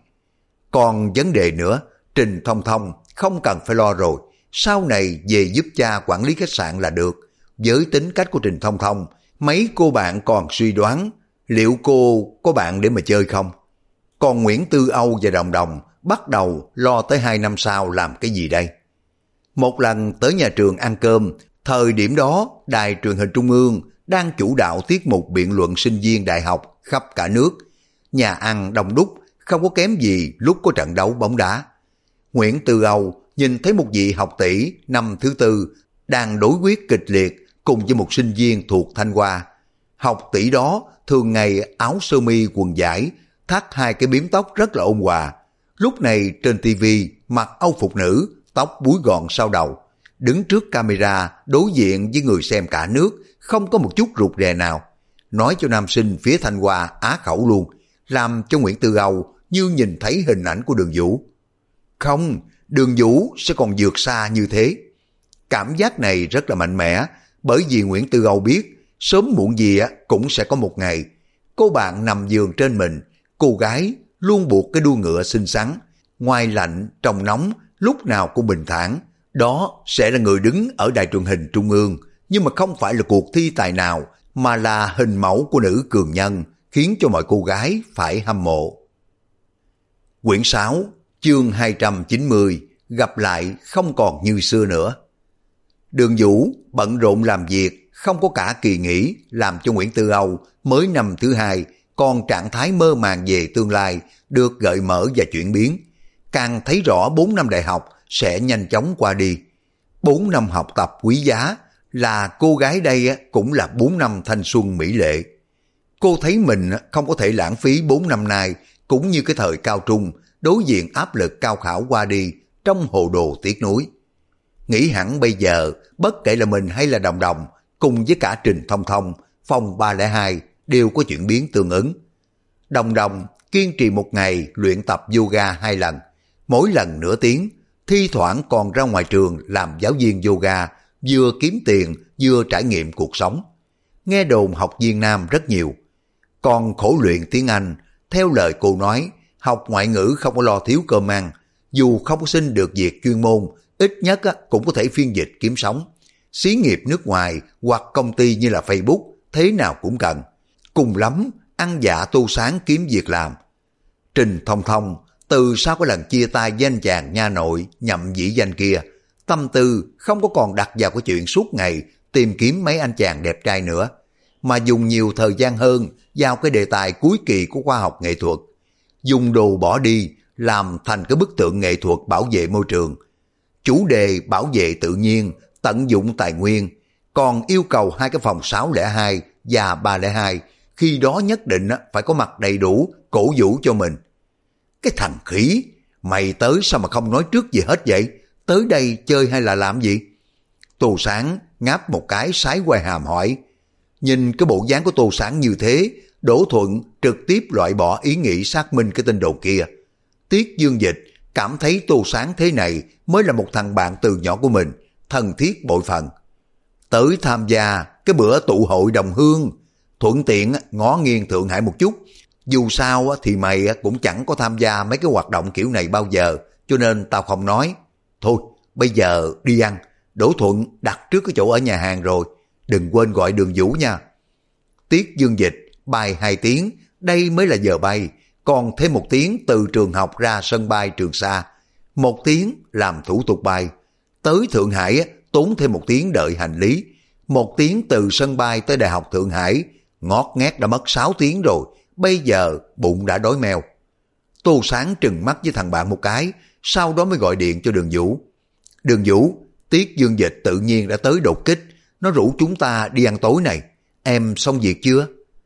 Còn vấn đề nữa, Trình Thông Thông không cần phải lo rồi, sau này về giúp cha quản lý khách sạn là được. Với tính cách của Trình Thông Thông, mấy cô bạn còn suy đoán liệu cô có bạn để mà chơi không. Còn Nguyễn Tư Âu và Đồng Đồng bắt đầu lo tới 2 năm sau làm cái gì đây. Một lần tới nhà trường ăn cơm, thời điểm đó đài truyền hình Trung ương đang chủ đạo tiết mục biện luận sinh viên đại học khắp cả nước. Nhà ăn đông đúc, không có kém gì lúc có trận đấu bóng đá. Nguyễn Tư Âu nhìn thấy một vị học tỷ năm thứ tư đang đối quyết kịch liệt cùng với một sinh viên thuộc Thanh Hoa. Học tỷ đó thường ngày áo sơ mi quần vải, thắt hai cái bím tóc rất là ôn hòa. Lúc này trên tivi mặc âu phục nữ, tóc búi gọn sau đầu, đứng trước camera đối diện với người xem cả nước, không có một chút rụt rè nào. Nói cho nam sinh phía Thanh Hoa á khẩu luôn, làm cho Nguyễn Tư Âu như nhìn thấy hình ảnh của Đường Vũ. Không, Đường Vũ sẽ còn vượt xa như thế. Cảm giác này rất là mạnh mẽ, bởi vì Nguyễn Tư Âu biết sớm muộn gì cũng sẽ có một ngày cô bạn nằm giường trên mình, cô gái luôn buộc cái đuôi ngựa xinh xắn, ngoài lạnh trong nóng lúc nào cũng bình thản. Đó sẽ là người đứng ở đài truyền hình Trung ương, nhưng mà không phải là cuộc thi tài nào, mà là hình mẫu của nữ cường nhân, khiến cho mọi cô gái phải hâm mộ. Quyển 6, chương 290, gặp lại không còn như xưa nữa. Đường Vũ bận rộn làm việc, không có cả kỳ nghỉ, làm cho Nguyễn Tư Âu mới năm thứ hai, còn trạng thái mơ màng về tương lai được gợi mở và chuyển biến. Càng thấy rõ 4 năm đại học sẽ nhanh chóng qua đi. 4 năm học tập quý giá, là cô gái đây cũng là 4 năm thanh xuân mỹ lệ. Cô thấy mình không có thể lãng phí 4 năm nay, cũng như cái thời cao trung, đối diện áp lực cao khảo qua đi trong hồ đồ tiếc nuối. Nghĩ hẳn bây giờ, bất kể là mình hay là Đồng Đồng, cùng với cả Trình Thông Thông, phòng 302 đều có chuyển biến tương ứng. Đồng Đồng kiên trì một ngày luyện tập yoga 2 lần, mỗi lần nửa tiếng, thi thoảng còn ra ngoài trường làm giáo viên yoga, vừa kiếm tiền vừa trải nghiệm cuộc sống. Nghe đồn học viên nam rất nhiều. Còn khổ luyện tiếng Anh, theo lời cô nói, học ngoại ngữ không có lo thiếu cơm ăn, dù không có xin được việc chuyên môn, ít nhất cũng có thể phiên dịch kiếm sống. Xí nghiệp nước ngoài hoặc công ty như là Facebook thế nào cũng cần. Cùng lắm ăn dạ Tô Sáng kiếm việc làm. Trình Thông Thông từ sau cái lần chia tay với anh chàng nha nội nhậm dĩ danh kia, tâm tư không có còn đặt vào cái chuyện suốt ngày tìm kiếm mấy anh chàng đẹp trai nữa, mà dùng nhiều thời gian hơn vào cái đề tài cuối kỳ của khoa học nghệ thuật. Dùng đồ bỏ đi làm thành cái bức tượng nghệ thuật bảo vệ môi trường. Chủ đề bảo vệ tự nhiên, tận dụng tài nguyên, còn yêu cầu hai cái phòng 602 và 302 khi đó nhất định phải có mặt đầy đủ cổ vũ cho mình. Cái thằng khỉ, mày tới sao mà không nói trước gì hết vậy? Tới đây chơi hay là làm gì? Tô Sáng ngáp một cái sái quai hàm hỏi. Nhìn cái bộ dáng của Tô Sáng như thế, Đỗ Thuận trực tiếp loại bỏ ý nghĩ xác minh cái tin đồn kia. Tiết Dương Dịch cảm thấy Tô Sáng thế này mới là một thằng bạn từ nhỏ của mình, thân thiết bội phần. Tới tham gia cái bữa tụ hội đồng hương, thuận tiện ngó nghiêng Thượng Hải một chút. Dù sao thì mày cũng chẳng có tham gia mấy cái hoạt động kiểu này bao giờ, cho nên tao không nói. Thôi, bây giờ đi ăn. Đỗ Thuận đặt trước cái chỗ ở nhà hàng rồi, đừng quên gọi Đường Vũ nha. Tiết Dương Dịch bay 2 tiếng, đây mới là giờ bay, còn thêm 1 tiếng từ trường học ra sân bay Trường Sa, 1 tiếng làm thủ tục bay. Tới Thượng Hải tốn thêm 1 tiếng đợi hành lý, 1 tiếng từ sân bay tới Đại học Thượng Hải, ngót nghét đã mất 6 tiếng rồi, bây giờ bụng đã đói meo. Tô Sáng trừng mắt với thằng bạn một cái, sau đó mới gọi điện cho Đường Vũ. Đường Vũ, Tiết Dương Dịch tự nhiên đã tới đột kích, nó rủ chúng ta đi ăn tối này. Em xong việc chưa?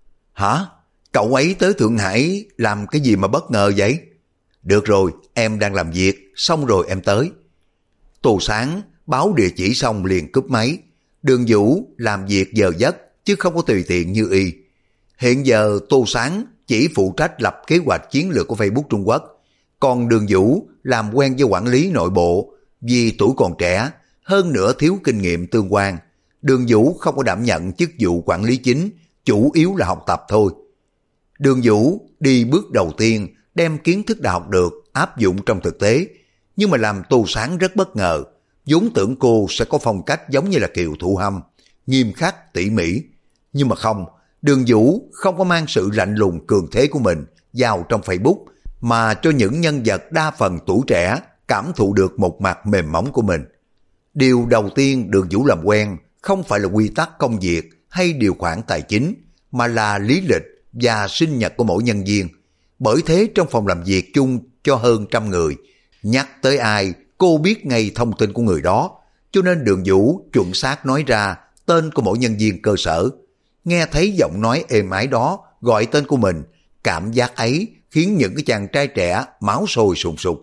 Hả? Cậu ấy tới Thượng Hải làm cái gì mà bất ngờ vậy? Được rồi, em đang làm việc, xong rồi em tới. Tô Sáng báo địa chỉ xong liền cúp máy. Đường Vũ làm việc giờ giấc chứ không có tùy tiện như y. Hiện giờ Tô Sáng chỉ phụ trách lập kế hoạch chiến lược của Facebook Trung Quốc, còn Đường Vũ làm quen với quản lý nội bộ. Vì tuổi còn trẻ, hơn nữa thiếu kinh nghiệm tương quan, Đường Vũ không có đảm nhận chức vụ quản lý chính, chủ yếu là học tập thôi. Đường Vũ đi bước đầu tiên đem kiến thức đã học được áp dụng trong thực tế, nhưng mà làm Tô Sáng rất bất ngờ. Vốn tưởng cô sẽ có phong cách giống như là Kiều Thụ Hâm, nghiêm khắc tỉ mỉ, nhưng mà không. Đường Vũ không có mang sự lạnh lùng cường thế của mình vào trong Facebook, mà cho những nhân vật đa phần tuổi trẻ cảm thụ được một mặt mềm mỏng của mình. Điều đầu tiên Đường Vũ làm quen không phải là quy tắc công việc hay điều khoản tài chính, mà là lý lịch và sinh nhật của mỗi nhân viên. Bởi thế trong phòng làm việc chung cho hơn 100 người, nhắc tới ai cô biết ngay thông tin của người đó, cho nên Đường Vũ chuẩn xác nói ra tên của mỗi nhân viên cơ sở. Nghe thấy giọng nói êm ái đó gọi tên của mình, cảm giác ấy khiến những cái chàng trai trẻ máu sôi sùng sục.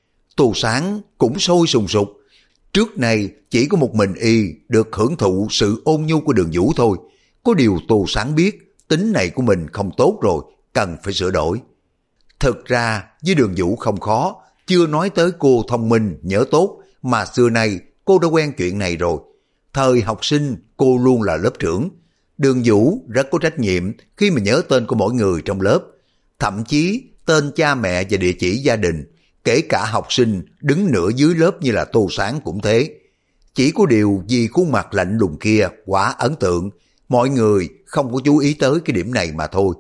Tô Sáng cũng sôi sùng sục. Trước này chỉ có một mình y được hưởng thụ sự ôn nhu của Đường Vũ thôi. Có điều Tô Sáng biết tính này của mình không tốt rồi, cần phải sửa đổi. Thực ra với Đường Vũ không khó, chưa nói tới cô thông minh, nhớ tốt, mà xưa nay cô đã quen chuyện này rồi. Thời học sinh cô luôn là lớp trưởng. Đường Vũ rất có trách nhiệm khi mà nhớ tên của mỗi người trong lớp, thậm chí tên cha mẹ và địa chỉ gia đình. Kể cả học sinh đứng nửa dưới lớp như là Tô Sáng cũng thế. Chỉ có điều vì khuôn mặt lạnh lùng kia quá ấn tượng, mọi người không có chú ý tới cái điểm này mà thôi.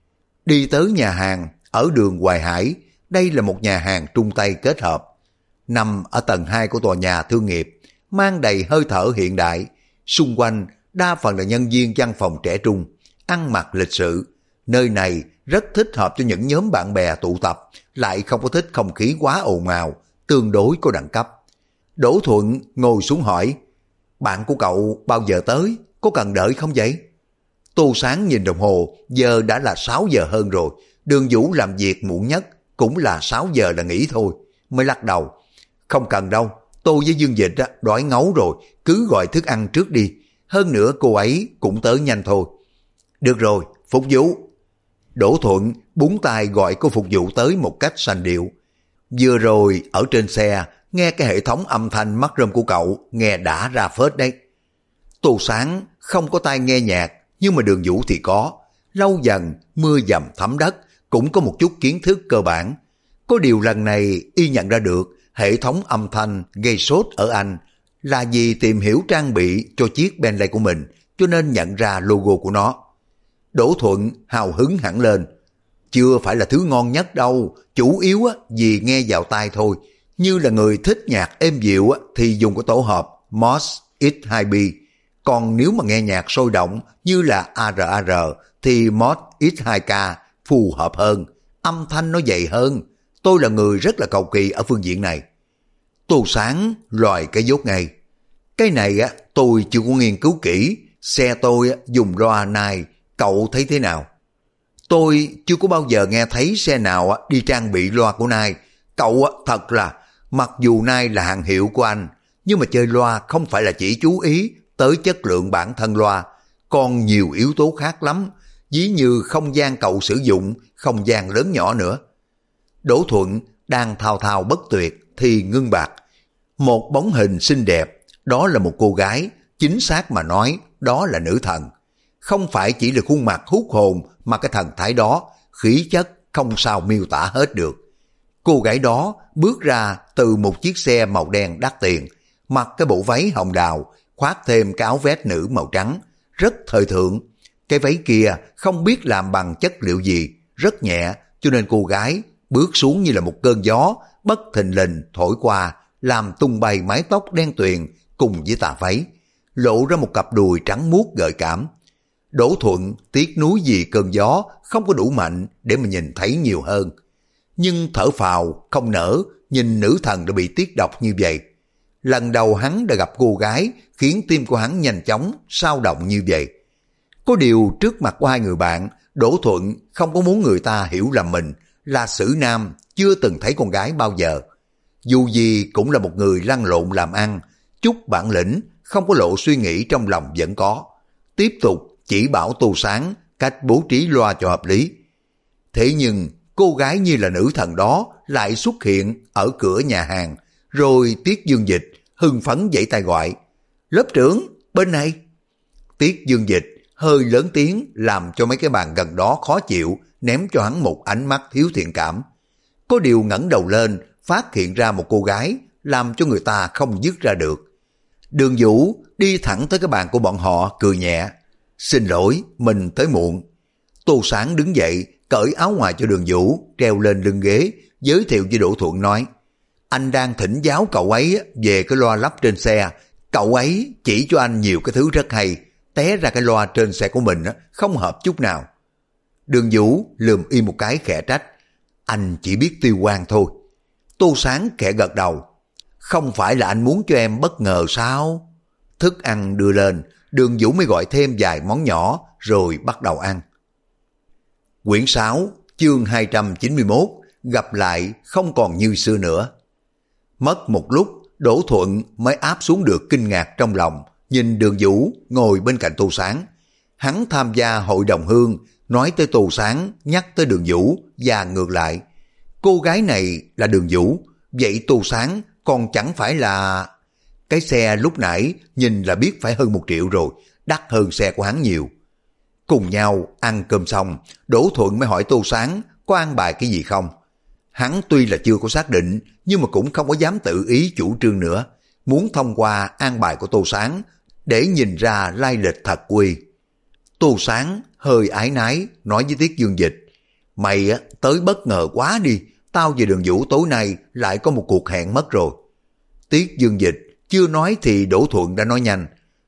Đi tới nhà hàng ở đường Hoài Hải, đây là một nhà hàng Trung Tây kết hợp. Nằm ở tầng 2 của tòa nhà thương nghiệp, mang đầy hơi thở hiện đại. Xung quanh đa phần là nhân viên văn phòng trẻ trung, ăn mặc lịch sự. Nơi này rất thích hợp cho những nhóm bạn bè tụ tập, lại không có thích không khí quá ồn ào, tương đối có đẳng cấp. Đỗ Thuận ngồi xuống hỏi, bạn của cậu bao giờ tới, có cần đợi không vậy? Tô Sáng nhìn đồng hồ, giờ đã là 6 giờ hơn rồi. Đường Vũ làm việc muộn nhất cũng là 6 giờ là nghỉ thôi. Mới lắc đầu, không cần đâu, tôi với Dương Dịch đói ngấu rồi, cứ gọi thức ăn trước đi. Hơn nữa cô ấy cũng tới nhanh thôi. Được rồi, phục vụ. Đỗ Thuận búng tay gọi cô phục vụ tới một cách sành điệu. Vừa rồi ở trên xe, nghe cái hệ thống âm thanh mắt rơm của cậu nghe đã ra phết đấy. Tô Sáng không có tai nghe nhạc, nhưng mà Đường Vũ thì có. Lâu dần mưa dầm thấm đất, cũng có một chút kiến thức cơ bản. Có điều lần này y nhận ra được hệ thống âm thanh gây sốt ở anh là vì tìm hiểu trang bị cho chiếc Bentley của mình, cho nên nhận ra logo của nó. Đỗ Thuận hào hứng hẳn lên. Chưa phải là thứ ngon nhất đâu, chủ yếu vì nghe vào tai thôi. Như là người thích nhạc êm dịu thì dùng cái tổ hợp Moss X2B. Còn nếu mà nghe nhạc sôi động như là RR thì Moss X2K phù hợp hơn, âm thanh nó dày hơn. Tôi là người rất là cầu kỳ ở phương diện này. Tô Sáng lòi cái dốt ngay. Cái này tôi chưa có nghiên cứu kỹ, xe tôi dùng loa này, cậu thấy thế nào? Tôi chưa có bao giờ nghe thấy xe nào đi trang bị loa của Nai. Cậu thật là, mặc dù Nai là hàng hiệu của anh, nhưng mà chơi loa không phải là chỉ chú ý tới chất lượng bản thân loa, còn nhiều yếu tố khác lắm, ví như không gian cậu sử dụng, không gian lớn nhỏ nữa. Đỗ Thuận đang thao thao bất tuyệt thì ngưng bạc. Một bóng hình xinh đẹp, đó là một cô gái, chính xác mà nói đó là nữ thần. Không phải chỉ là khuôn mặt hút hồn mà cái thần thái đó, khí chất không sao miêu tả hết được. Cô gái đó bước ra từ một chiếc xe màu đen đắt tiền, mặc cái bộ váy hồng đào, khoác thêm cái áo vest nữ màu trắng, rất thời thượng. Cái váy kia không biết làm bằng chất liệu gì, rất nhẹ, cho nên cô gái bước xuống như là một cơn gió, bất thình lình thổi qua, làm tung bay mái tóc đen tuyền cùng với tà váy. lộ ra một cặp đùi trắng muốt gợi cảm. Đỗ Thuận tiếc nuối vì cơn gió không có đủ mạnh để mà nhìn thấy nhiều hơn. Nhưng thở phào không nỡ nhìn nữ thần đã bị tiết độc như vậy. Lần đầu hắn đã gặp cô gái khiến tim của hắn nhanh chóng xao động như vậy. Có điều trước mặt của hai người bạn, Đỗ Thuận không có muốn người ta hiểu lầm mình là xử nam chưa từng thấy con gái bao giờ. Dù gì cũng là một người lăn lộn làm ăn, chút bản lĩnh, không có lộ suy nghĩ trong lòng vẫn có. Tiếp tục chỉ bảo Tô Sáng cách bố trí loa cho hợp lý. Thế nhưng cô gái như là nữ thần đó lại xuất hiện ở cửa nhà hàng, rồi Tiết Dương Dịch hưng phấn vẫy tay gọi, lớp trưởng, bên này. Tiết Dương Dịch hơi lớn tiếng làm cho mấy cái bàn gần đó khó chịu, ném cho hắn một ánh mắt thiếu thiện cảm. Có điều ngẩng đầu lên, phát hiện ra một cô gái, làm cho người ta không dứt ra được. Đường Vũ đi thẳng tới cái bàn của bọn họ, cười nhẹ. Xin lỗi, mình tới muộn. Tô Sáng đứng dậy, cởi áo ngoài cho Đường Vũ, treo lên lưng ghế, giới thiệu với Đỗ Thuận nói, anh đang thỉnh giáo cậu ấy về cái loa lắp trên xe. Cậu ấy chỉ cho anh nhiều cái thứ rất hay, té ra cái loa trên xe của mình không hợp chút nào. Đường Vũ lườm y một cái khẽ trách, anh chỉ biết tiêu quan thôi. Tô Sáng khẽ gật đầu, không phải là anh muốn cho em bất ngờ sao? Thức ăn đưa lên, Đường Vũ mới gọi thêm vài món nhỏ rồi bắt đầu ăn. Quyển 6, chương 291, gặp lại không còn như xưa nữa. Mất một lúc, Đỗ Thuận mới áp xuống được kinh ngạc trong lòng, nhìn Đường Vũ ngồi bên cạnh Tô Sáng. Hắn tham gia hội đồng hương, nói tới Tô Sáng, nhắc tới Đường Vũ và ngược lại. Cô gái này là Đường Vũ, vậy Tô Sáng còn chẳng phải là... Cái xe lúc nãy nhìn là biết phải hơn 1 triệu rồi, đắt hơn xe của hắn nhiều. Cùng nhau ăn cơm xong, Đỗ Thuận mới hỏi Tô Sáng có an bài cái gì không. Hắn tuy là chưa có xác định, nhưng mà cũng không có dám tự ý chủ trương nữa, muốn thông qua an bài của Tô Sáng để nhìn ra lai lịch thật quy. Tô Sáng hơi ái nái nói với Tiết Dương Dịch, mày tới bất ngờ quá đi, tao về Đường Vũ tối nay lại có một cuộc hẹn mất rồi. Tiết Dương Dịch chưa nói thì Đỗ Thuận đã nói nhanh,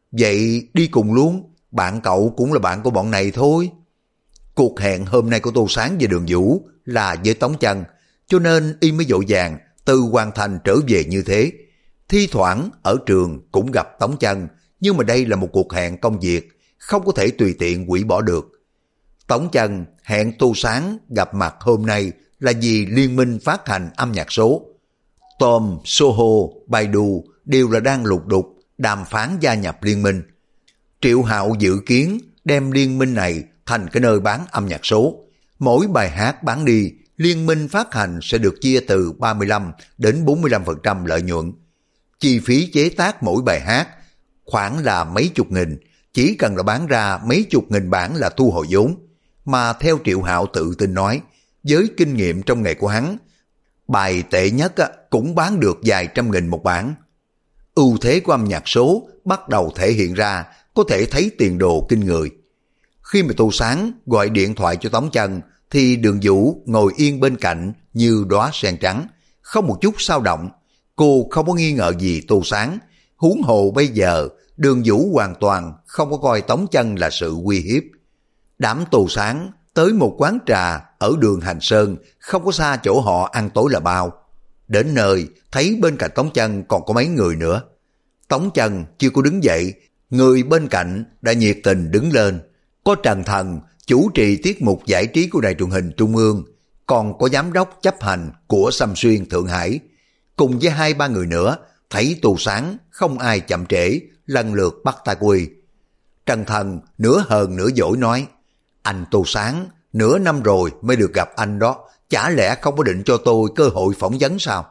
vậy đi cùng luôn, bạn cậu cũng là bạn của bọn này thôi. Cuộc hẹn hôm nay của Tô Sáng về Đường Vũ là với Tống Chân, cho nên y mới vội vàng từ Hoàng Thành trở về như thế. Thi thoảng ở trường cũng gặp Tống Chân, nhưng mà đây là một cuộc hẹn công việc, không có thể tùy tiện hủy bỏ được. Tống Chân hẹn Tô Sáng gặp mặt hôm nay là vì liên minh phát hành âm nhạc số. Tom, Soho, Baidu đều là đang lục đục đàm phán gia nhập liên minh. Triệu Hạo dự kiến đem liên minh này thành cái nơi bán âm nhạc số. Mỗi bài hát bán đi, liên minh phát hành sẽ được chia từ 35 đến 45% lợi nhuận. Chi phí chế tác mỗi bài hát khoảng là mấy chục nghìn, chỉ cần là bán ra mấy chục nghìn bản là thu hồi vốn. Mà theo Triệu Hạo tự tin nói, với kinh nghiệm trong nghề của hắn, bài tệ nhất cũng bán được vài trăm nghìn một bản. Ưu thế của âm nhạc số bắt đầu thể hiện ra, có thể thấy tiền đồ kinh người. Khi mà Tô Sáng gọi điện thoại cho Tống Chân thì Đường Vũ ngồi yên bên cạnh như đóa sen trắng, không một chút xao động. Cô không có nghi ngờ gì Tô Sáng, huống hồ bây giờ Đường Vũ hoàn toàn không có coi Tống Chân là sự uy hiếp. Đám Tô Sáng tới một quán trà ở đường Hành Sơn, không có xa chỗ họ ăn tối là bao. Đến nơi thấy bên cạnh Tống Chân còn có mấy người nữa. Tống Chân chưa có đứng dậy, người bên cạnh đã nhiệt tình đứng lên. Có Trần Thần chủ trì tiết mục giải trí của đài truyền hình Trung ương, còn có giám đốc chấp hành của Sâm Xuyên Thượng Hải, cùng với 2-3 người nữa. Thấy Tô Sáng không ai chậm trễ, lần lượt bắt tay quy. Trần Thần nửa hờn nửa dỗi nói, anh Tô Sáng nửa năm rồi mới được gặp anh đó, chả lẽ không có định cho tôi cơ hội phỏng vấn sao?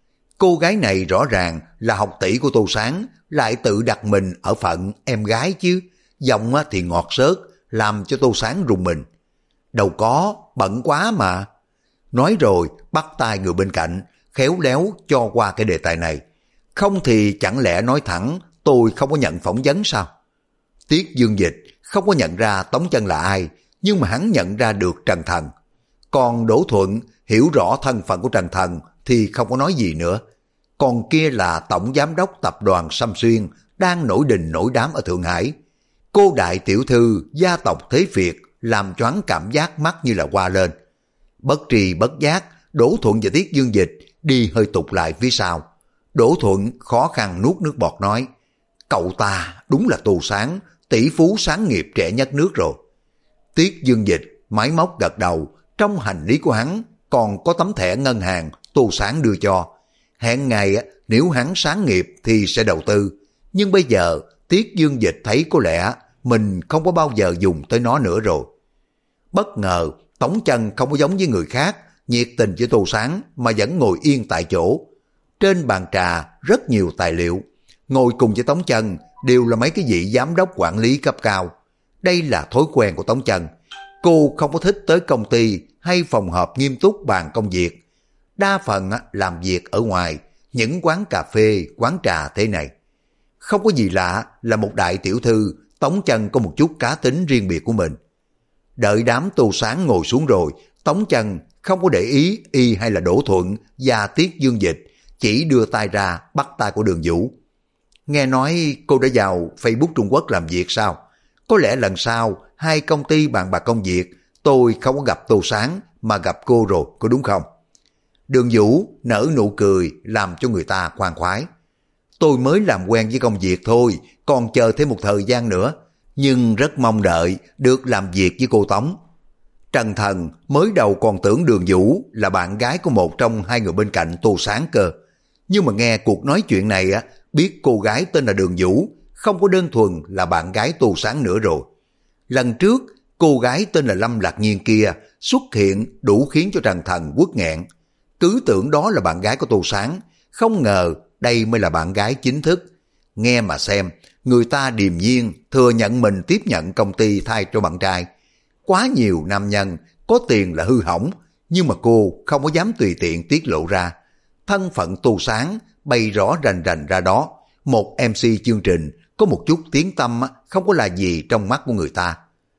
Cô gái này rõ ràng là học tỷ của Tô Sáng, lại tự đặt mình ở phận em gái chứ. Giọng thì ngọt xớt, làm cho Tô Sáng rùng mình. Đâu có, bận quá mà. Nói rồi bắt tay người bên cạnh, khéo léo cho qua cái đề tài này. Không thì chẳng lẽ nói thẳng tôi không có nhận phỏng vấn sao? Tiết Dương Dịch không có nhận ra Tống Chân là ai, nhưng mà hắn nhận ra được Trần Thần. Còn Đỗ Thuận hiểu rõ thân phận của Trần Thần thì không có nói gì nữa. Còn kia là tổng giám đốc tập đoàn Sâm Xuyên, đang nổi đình nổi đám ở Thượng Hải. Cô đại tiểu thư gia tộc thế Việt làm choáng cảm giác mắt như là hoa lên. Bất tri bất giác, Đỗ Thuận và Tiết Dương Dịch đi hơi tụt lại phía sau. Đỗ Thuận khó khăn nuốt nước bọt nói, cậu ta đúng là Tô Sáng, tỷ phú sáng nghiệp trẻ nhất nước rồi. Tiết Dương Dịch máy móc gật đầu, trong hành lý của hắn còn có tấm thẻ ngân hàng Tô Sáng đưa cho. Hẹn ngày nếu hắn sáng nghiệp thì sẽ đầu tư, nhưng bây giờ Tiết Dương Dịch thấy có lẽ mình không có bao giờ dùng tới nó nữa rồi. Bất ngờ Tống Chân không có giống với người khác, nhiệt tình với Tô Sáng mà vẫn ngồi yên tại chỗ. Trên bàn trà rất nhiều tài liệu, ngồi cùng với Tống Chân đều là mấy cái vị giám đốc quản lý cấp cao. Đây là thói quen của Tống Chân. Cô không có thích tới công ty hay phòng họp nghiêm túc bàn công việc. Đa phần làm việc ở ngoài, những quán cà phê, quán trà thế này. Không có gì lạ là một đại tiểu thư, Tống Chân có một chút cá tính riêng biệt của mình. Đợi đám Tô Sáng ngồi xuống rồi, Tống Chân không có để ý y hay là Đỗ Thuận và Tiết Dương Dịch, chỉ đưa tay ra bắt tay của Đường Vũ. Nghe nói cô đã vào Facebook Trung Quốc làm việc sao? Có lẽ lần sau hai công ty bàn bạc công việc, tôi không có gặp Tô Sáng mà gặp cô rồi, có đúng không? Đường Vũ nở nụ cười làm cho người ta khoan khoái. Tôi mới làm quen với công việc thôi, còn chờ thêm một thời gian nữa, nhưng rất mong đợi được làm việc với cô Tống. Trần Thần mới đầu còn tưởng Đường Vũ là bạn gái của một trong hai người bên cạnh Tô Sáng cơ. Nhưng mà nghe cuộc nói chuyện này biết cô gái tên là Đường Vũ không có đơn thuần là bạn gái Tô Sáng nữa rồi. Lần trước cô gái tên là Lâm Lạc Nhiên kia xuất hiện đủ khiến cho Trần Thần uất nghẹn. Cứ tưởng đó là bạn gái của Tô Sáng, không ngờ đây mới là bạn gái chính thức. Nghe mà xem, người ta điềm nhiên thừa nhận mình tiếp nhận công ty thay cho bạn trai. Quá nhiều nam nhân có tiền là hư hỏng, nhưng mà cô không có dám tùy tiện tiết lộ ra. Thân phận Tô Sáng bày rõ rành rành ra đó. Một MC chương trình có một chút tiếng tăm không có là gì trong mắt của người ta.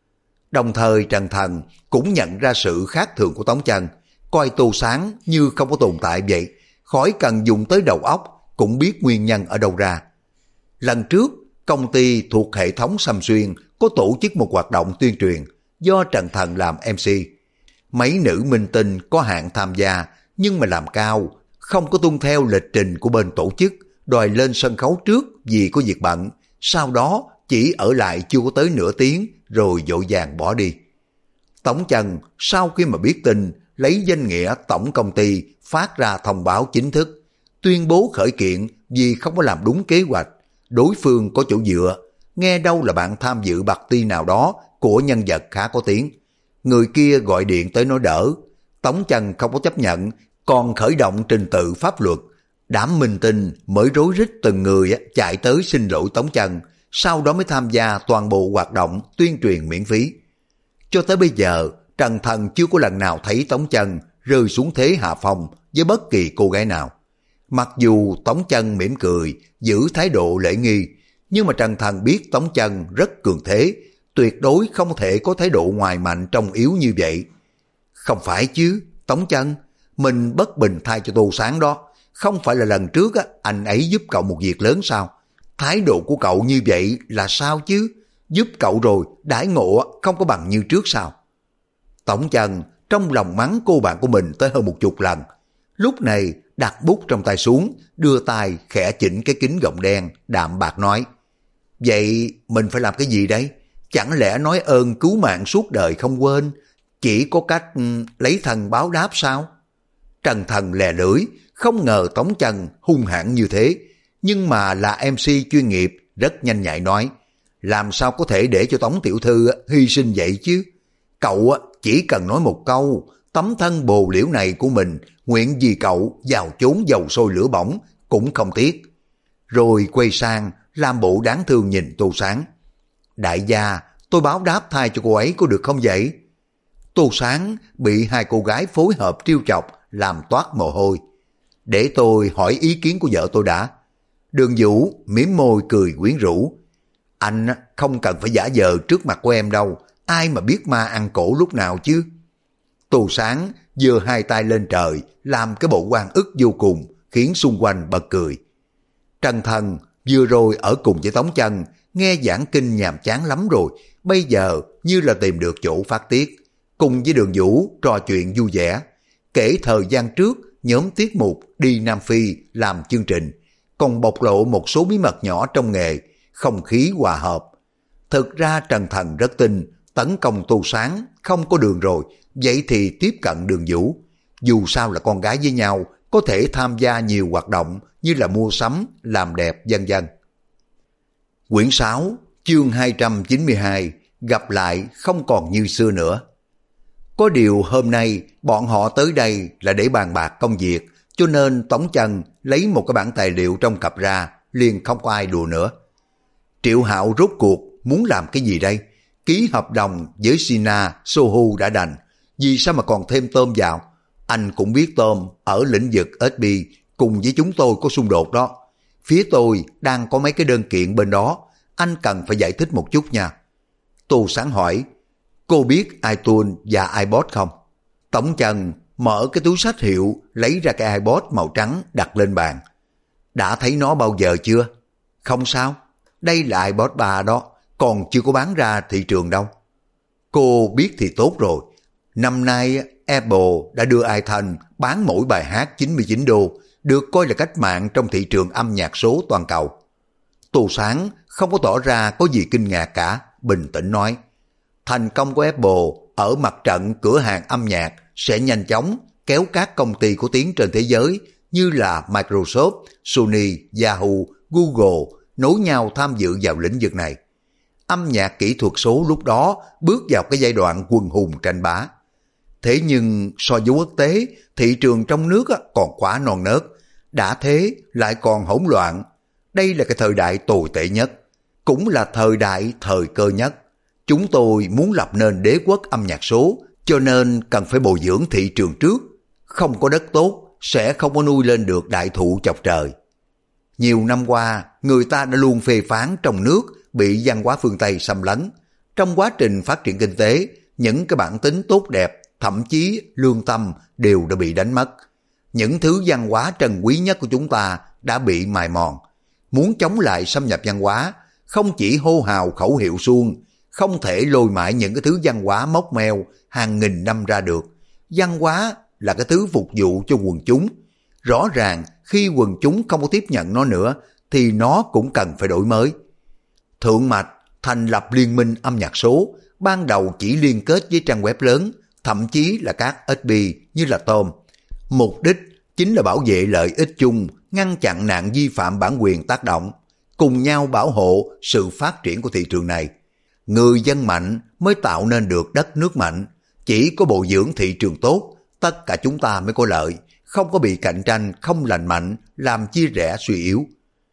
Đồng thời Trần Thần cũng nhận ra sự khác thường của Tống Chân, coi Tô Sáng như không có tồn tại vậy, khỏi cần dùng tới đầu óc cũng biết nguyên nhân ở đâu ra. Lần trước công ty thuộc hệ thống Sâm Xuyên có tổ chức một hoạt động tuyên truyền do Trần Thần làm MC. Mấy nữ minh tinh có hạn tham gia nhưng mà làm cao, không có tuân theo lịch trình của bên tổ chức, đòi lên sân khấu trước vì có việc bận, sau đó chỉ ở lại chưa có tới nửa tiếng rồi vội vàng bỏ đi. Tống Chân sau khi mà biết tin, lấy danh nghĩa tổng công ty phát ra thông báo chính thức, tuyên bố khởi kiện vì không có làm đúng kế hoạch. Đối phương có chỗ dựa, nghe đâu là bạn tham dự party nào đó của nhân vật khá có tiếng. Người kia gọi điện tới nói đỡ. Tống Chân không có chấp nhận, còn khởi động trình tự pháp luật. Đám minh tinh mới rối rít từng người chạy tới xin lỗi Tống Chân, sau đó mới tham gia toàn bộ hoạt động tuyên truyền miễn phí. Cho tới bây giờ, Trần Thần chưa có lần nào thấy Tống Chân rơi xuống thế hạ phong với bất kỳ cô gái nào. Mặc dù Tống Chân mỉm cười, giữ thái độ lễ nghi, nhưng mà Trần Thần biết Tống Chân rất cường thế, tuyệt đối không thể có thái độ ngoài mạnh trong yếu như vậy. Không phải chứ, Tống Chân, mình bất bình thay cho Tô Sáng đó. Không phải là lần trước anh ấy giúp cậu một việc lớn sao? Thái độ của cậu như vậy là sao chứ? Giúp cậu rồi, đãi ngộ không có bằng như trước sao? Tống Chân trong lòng mắng cô bạn của mình tới hơn 10 lần. Lúc này đặt bút trong tay xuống, đưa tay khẽ chỉnh cái kính gọng đen, đạm bạc nói: vậy mình phải làm cái gì đấy? Chẳng lẽ nói ơn cứu mạng suốt đời không quên, chỉ có cách lấy thân báo đáp sao? Trần Thần lè lưỡi, không ngờ Tống Chân hung hãn như thế, nhưng mà là MC chuyên nghiệp, rất nhanh nhạy nói: làm sao có thể để cho Tống tiểu thư hy sinh vậy chứ? Cậu chỉ cần nói một câu, tấm thân bồ liễu này của mình nguyện vì cậu vào chốn dầu sôi lửa bỏng cũng không tiếc. Rồi quay sang làm bộ đáng thương nhìn Tô Sáng: đại gia, tôi báo đáp thay cho cô ấy có được không vậy? Tô Sáng bị hai cô gái phối hợp trêu chọc làm toát mồ hôi. Để tôi hỏi ý kiến của vợ tôi đã. Đường Vũ mím môi cười quyến rũ: anh không cần phải giả vờ trước mặt của em đâu, ai mà biết ma ăn cổ lúc nào chứ? Tô Sáng giơ hai tay lên trời làm cái bộ oan ức vô cùng, khiến xung quanh bật cười. Trần Thần Vừa rồi ở cùng với Tống Chân, nghe giảng kinh nhàm chán lắm rồi, bây giờ như là tìm được chỗ phát tiết. Cùng với Đường Vũ trò chuyện vui vẻ. Kể thời gian trước, nhóm tiết mục đi Nam Phi làm chương trình, còn bộc lộ một số bí mật nhỏ trong nghề, không khí hòa hợp. Thực ra Trần Thần rất tin, tấn công Tô Sáng không có đường rồi, vậy thì tiếp cận Đường Vũ. Dù sao là con gái với nhau, có thể tham gia nhiều hoạt động như là mua sắm, làm đẹp, vân vân. Quyển 6, chương 292, gặp lại không còn như xưa nữa. Có điều hôm nay bọn họ tới đây là để bàn bạc công việc, cho nên Tống Chân lấy một cái bản tài liệu trong cặp ra, liền không có ai đùa nữa. Triệu Hạo rốt cuộc muốn làm cái gì đây? Ký hợp đồng với Sina, Sohu đã đành, vì sao mà còn thêm Tôm vào? Anh cũng biết Tôm ở lĩnh vực SB cùng với chúng tôi có xung đột đó. Phía tôi đang có mấy cái đơn kiện bên đó, anh cần phải giải thích một chút nha. Tô Sáng hỏi, cô biết iTunes và iPod không? Tống Chân mở cái túi sách hiệu, lấy ra cái iPod màu trắng đặt lên bàn. Đã thấy nó bao giờ chưa? Không sao, đây là iPod 3 đó, còn chưa có bán ra thị trường đâu. Cô biết thì tốt rồi. Năm nay Apple đã đưa iTunes bán mỗi bài hát 99 đô, được coi là cách mạng trong thị trường âm nhạc số toàn cầu. Tô Sáng không có tỏ ra có gì kinh ngạc cả, bình tĩnh nói, thành công của Apple ở mặt trận cửa hàng âm nhạc sẽ nhanh chóng kéo các công ty có tiếng trên thế giới như là Microsoft, Sony, Yahoo, Google nối nhau tham dự vào lĩnh vực này. Âm nhạc kỹ thuật số lúc đó bước vào cái giai đoạn quần hùng tranh bá. Thế nhưng so với quốc tế, thị trường trong nước còn quá non nớt, đã thế lại còn hỗn loạn. Đây là cái thời đại tồi tệ nhất, cũng là thời đại thời cơ nhất. Chúng tôi muốn lập nên đế quốc âm nhạc số, cho nên cần phải bồi dưỡng thị trường trước. Không có đất tốt, sẽ không có nuôi lên được đại thụ chọc trời. Nhiều năm qua, người ta đã luôn phê phán trong nước bị văn hóa phương Tây xâm lấn. Trong quá trình phát triển kinh tế, những cái bản tính tốt đẹp, thậm chí lương tâm đều đã bị đánh mất. Những thứ văn hóa trân quý nhất của chúng ta đã bị mài mòn. Muốn chống lại xâm nhập văn hóa, không chỉ hô hào khẩu hiệu suông, không thể lôi mãi những cái thứ văn hóa móc meo hàng nghìn năm ra được. Văn hóa là cái thứ phục vụ cho quần chúng. Rõ ràng khi quần chúng không có tiếp nhận nó nữa thì nó cũng cần phải đổi mới. Thượng Mạch thành lập liên minh âm nhạc số, ban đầu chỉ liên kết với trang web lớn, thậm chí là các SB như là Tom. Mục đích chính là bảo vệ lợi ích chung, ngăn chặn nạn vi phạm bản quyền tác động, cùng nhau bảo hộ sự phát triển của thị trường này. Người dân mạnh mới tạo nên được đất nước mạnh, chỉ có bồi dưỡng thị trường tốt, tất cả chúng ta mới có lợi, không có bị cạnh tranh không lành mạnh, làm chia rẽ suy yếu.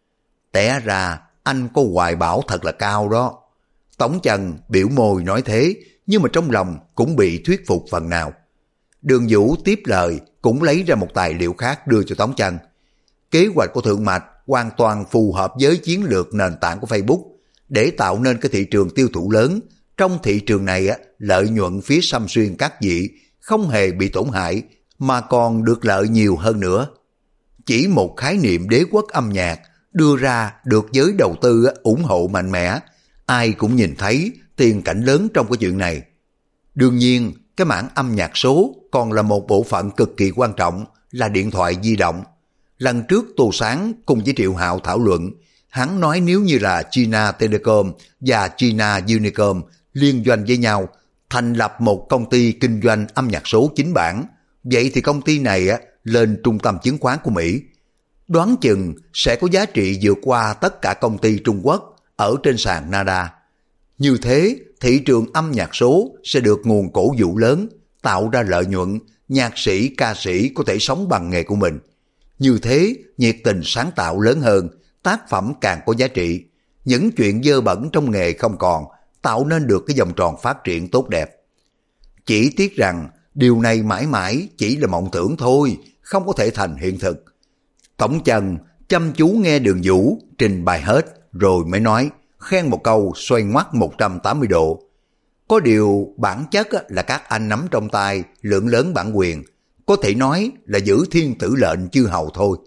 Té ra anh có hoài bão thật là cao đó. Tống Chân biểu môi nói thế, nhưng mà trong lòng cũng bị thuyết phục phần nào. Đường Vũ tiếp lời cũng lấy ra một tài liệu khác đưa cho Tống Chân. Kế hoạch của Thượng Mạch hoàn toàn phù hợp với chiến lược nền tảng của Facebook để tạo nên cái thị trường tiêu thụ lớn. Trong thị trường này lợi nhuận phía Sâm Xuyên các vị không hề bị tổn hại mà còn được lợi nhiều hơn nữa. Chỉ một khái niệm đế quốc âm nhạc đưa ra được giới đầu tư ủng hộ mạnh mẽ, ai cũng nhìn thấy tiền cảnh lớn trong cái chuyện này. Đương nhiên, cái mảng âm nhạc số còn là một bộ phận cực kỳ quan trọng là điện thoại di động. Lần trước Tô Sáng cùng với Triệu Hạo thảo luận, hắn nói nếu như là China Telecom và China Unicom liên doanh với nhau, thành lập một công ty kinh doanh âm nhạc số chính bản, vậy thì công ty này lên trung tâm chứng khoán của Mỹ. Đoán chừng sẽ có giá trị vượt qua tất cả công ty Trung Quốc ở trên sàn NADA. Như thế, thị trường âm nhạc số sẽ được nguồn cổ vũ lớn, tạo ra lợi nhuận, nhạc sĩ, ca sĩ có thể sống bằng nghề của mình. Như thế, nhiệt tình sáng tạo lớn hơn, tác phẩm càng có giá trị. Những chuyện dơ bẩn trong nghề không còn, tạo nên được cái vòng tròn phát triển tốt đẹp. Chỉ tiếc rằng, điều này mãi mãi chỉ là mộng tưởng thôi, không có thể thành hiện thực. Tống Chân chăm chú nghe Đường Vũ trình bày hết, rồi mới nói, khen một câu xoay ngoắt 180 độ. Có điều bản chất là các anh nắm trong tay lượng lớn bản quyền, có thể nói là giữ thiên tử lệnh chư hầu thôi.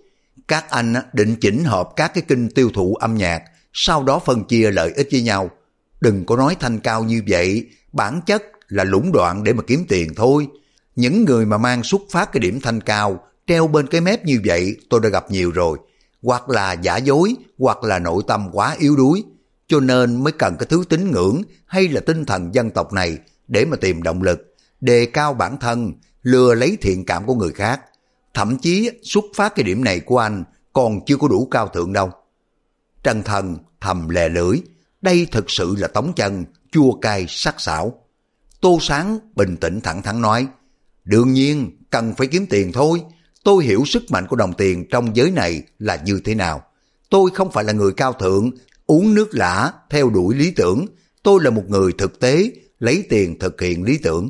Các anh định chỉnh hợp các cái kênh tiêu thụ âm nhạc, sau đó phân chia lợi ích với nhau. Đừng có nói thanh cao như vậy, bản chất là lũng đoạn để mà kiếm tiền thôi. Những người mà mang xuất phát cái điểm thanh cao, treo bên cái mép như vậy tôi đã gặp nhiều rồi. Hoặc là giả dối, hoặc là nội tâm quá yếu đuối. Cho nên mới cần cái thứ tín ngưỡng hay là tinh thần dân tộc này để mà tìm động lực, đề cao bản thân, lừa lấy thiện cảm của người khác. Thậm chí xuất phát cái điểm này của anh còn chưa có đủ cao thượng đâu. Trần Thần thầm lè lưỡi, đây thực sự là Tống Chân chua cay sắc sảo. Tô Sáng bình tĩnh thẳng thắn nói, đương nhiên cần phải kiếm tiền thôi. Tôi hiểu sức mạnh của đồng tiền trong giới này là như thế nào. Tôi không phải là người cao thượng, uống nước lã, theo đuổi lý tưởng. Tôi là một người thực tế, lấy tiền thực hiện lý tưởng.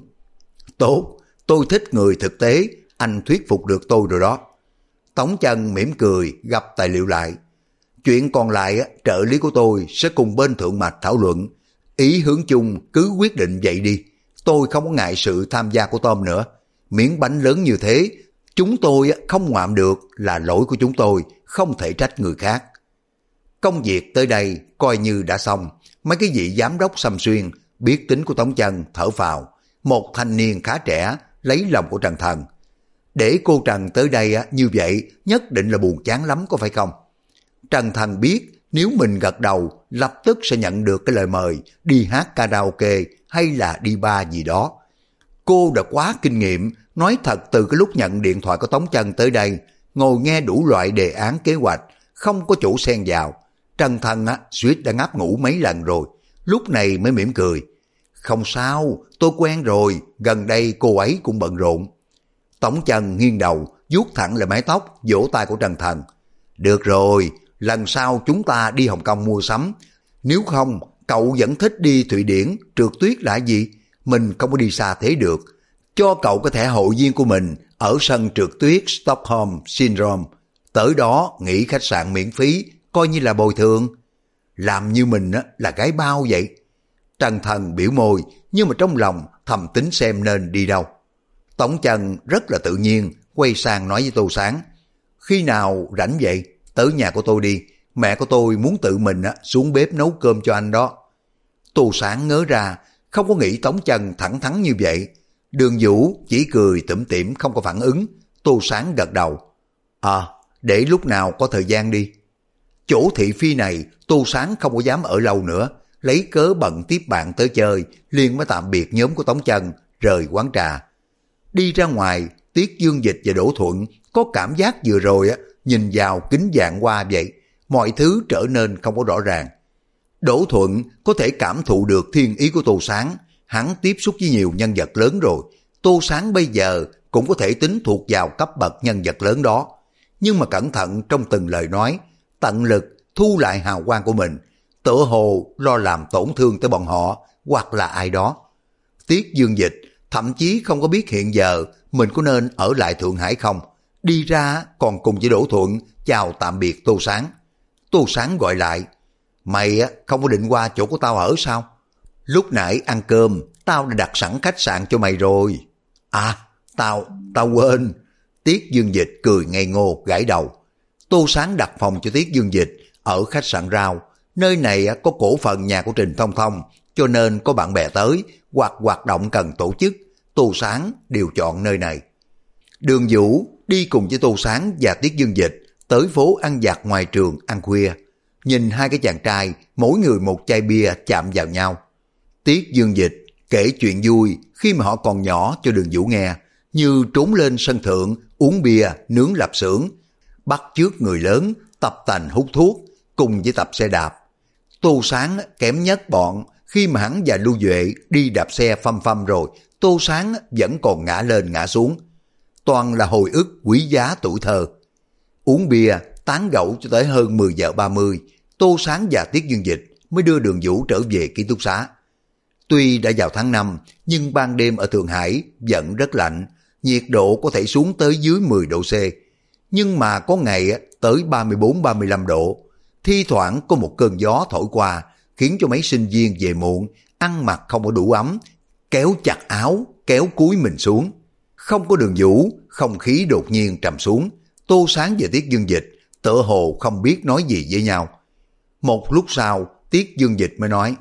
Tốt, tôi thích người thực tế, anh thuyết phục được tôi rồi đó. Tống Chân mỉm cười, gấp tài liệu lại. Chuyện còn lại, trợ lý của tôi sẽ cùng bên thượng mạch thảo luận. Ý hướng chung cứ quyết định vậy đi. Tôi không có ngại sự tham gia của Tom nữa. Miếng bánh lớn như thế, chúng tôi không ngoạm được là lỗi của chúng tôi, không thể trách người khác. Công việc tới đây coi như đã xong. Mấy cái vị giám đốc Sâm Xuyên biết tính của Tống Chân thở phào. Một thanh niên khá trẻ lấy lòng của Trần Thần. Để cô Trần tới đây như vậy nhất định là buồn chán lắm có phải không? Trần Thần biết nếu mình gật đầu lập tức sẽ nhận được cái lời mời đi hát karaoke hay là đi bar gì đó. Cô đã quá kinh nghiệm, nói thật từ cái lúc nhận điện thoại của Tống Chân tới đây, ngồi nghe đủ loại đề án kế hoạch, không có chỗ xen vào. Trần Thần suýt đã ngáp ngủ mấy lần rồi, lúc này mới mỉm cười. Không sao, tôi quen rồi, gần đây cô ấy cũng bận rộn. Tống Chân nghiêng đầu, vuốt thẳng lại mái tóc, vỗ tay của Trần Thần. Được rồi, lần sau chúng ta đi Hồng Kông mua sắm. Nếu không, cậu vẫn thích đi Thụy Điển, trượt tuyết là gì? Mình không có đi xa thế được. Cho cậu cái thẻ hội viên của mình ở sân trượt tuyết Stockholm Syndrome. Tới đó nghỉ khách sạn miễn phí, coi như là bồi thường. Làm như mình là gái bao vậy. Trần Thần biểu môi, nhưng mà trong lòng thầm tính xem nên đi đâu. Tống Chân rất là tự nhiên, quay sang nói với Tô Sáng. Khi nào rảnh vậy? Tới nhà của tôi đi, mẹ của tôi muốn tự mình xuống bếp nấu cơm cho anh đó. Tô Sáng ngớ ra, không có nghĩ Tống Chân thẳng thắn như vậy. Đường Vũ chỉ cười tủm tỉm không có phản ứng. Tô Sáng gật đầu. Để lúc nào có thời gian đi. Chỗ thị phi này Tô Sáng không có dám ở lâu nữa, lấy cớ bận tiếp bạn tới chơi, liền mới tạm biệt nhóm của Tống Chân, rời quán trà. Đi ra ngoài, Tiết Dương Dịch và Đỗ Thuận có cảm giác vừa rồi nhìn vào kính vạn hoa vậy, mọi thứ trở nên không có rõ ràng. Đỗ Thuận có thể cảm thụ được thiên ý của Tô Sáng, hắn tiếp xúc với nhiều nhân vật lớn rồi. Tô Sáng bây giờ cũng có thể tính thuộc vào cấp bậc nhân vật lớn đó. Nhưng mà cẩn thận trong từng lời nói, tận lực thu lại hào quang của mình, tựa hồ lo làm tổn thương tới bọn họ hoặc là ai đó. Tiết Dương Dịch thậm chí không có biết hiện giờ mình có nên ở lại Thượng Hải không. Đi ra còn cùng với Đỗ Thuận chào tạm biệt Tô Sáng. Tô Sáng gọi lại, mày không có định qua chỗ của tao ở sao? Lúc nãy ăn cơm tao đã đặt sẵn khách sạn cho mày rồi. Tao quên. Tiết Dương Dịch cười ngây ngô gãi đầu. Tô Sáng đặt phòng cho Tiết Dương Dịch ở khách sạn Rao. Nơi này có cổ phần nhà của Trình Thông Thông, cho nên có bạn bè tới hoặc hoạt động cần tổ chức, Tô Sáng đều chọn nơi này. Đường Vũ đi cùng với Tô Sáng và Tiết Dương Dịch tới phố ăn vặt ngoài trường ăn khuya. Nhìn hai cái chàng trai mỗi người một chai bia chạm vào nhau. Tiết Dương Dịch kể chuyện vui khi mà họ còn nhỏ cho Đường Vũ nghe, như trốn lên sân thượng uống bia nướng lạp xưởng, bắt chước người lớn tập tành hút thuốc cùng với tập xe đạp. Tô Sáng kém nhất bọn, khi mà hắn và Lưu Duệ đi đạp xe phăm phăm rồi, Tô Sáng vẫn còn ngã lên ngã xuống. Toàn là hồi ức quý giá tuổi thơ. Uống bia, tán gẫu cho tới hơn 10 giờ 30, Tô Sáng và Tiết Dương Dịch mới đưa Đường Vũ trở về ký túc xá. Tuy đã vào tháng 5, nhưng ban đêm ở Thượng Hải vẫn rất lạnh, nhiệt độ có thể xuống tới dưới 10 độ C. Nhưng mà có ngày tới 34-35 độ. Thi thoảng có một cơn gió thổi qua, khiến cho mấy sinh viên về muộn, ăn mặc không có đủ ấm, kéo chặt áo, kéo cúi mình xuống. Không có Đường Vũ, không khí đột nhiên trầm xuống. Tô Sáng và Tiết Dương Dịch tựa hồ không biết nói gì với nhau. Một lúc sau, Tiết Dương Dịch mới nói,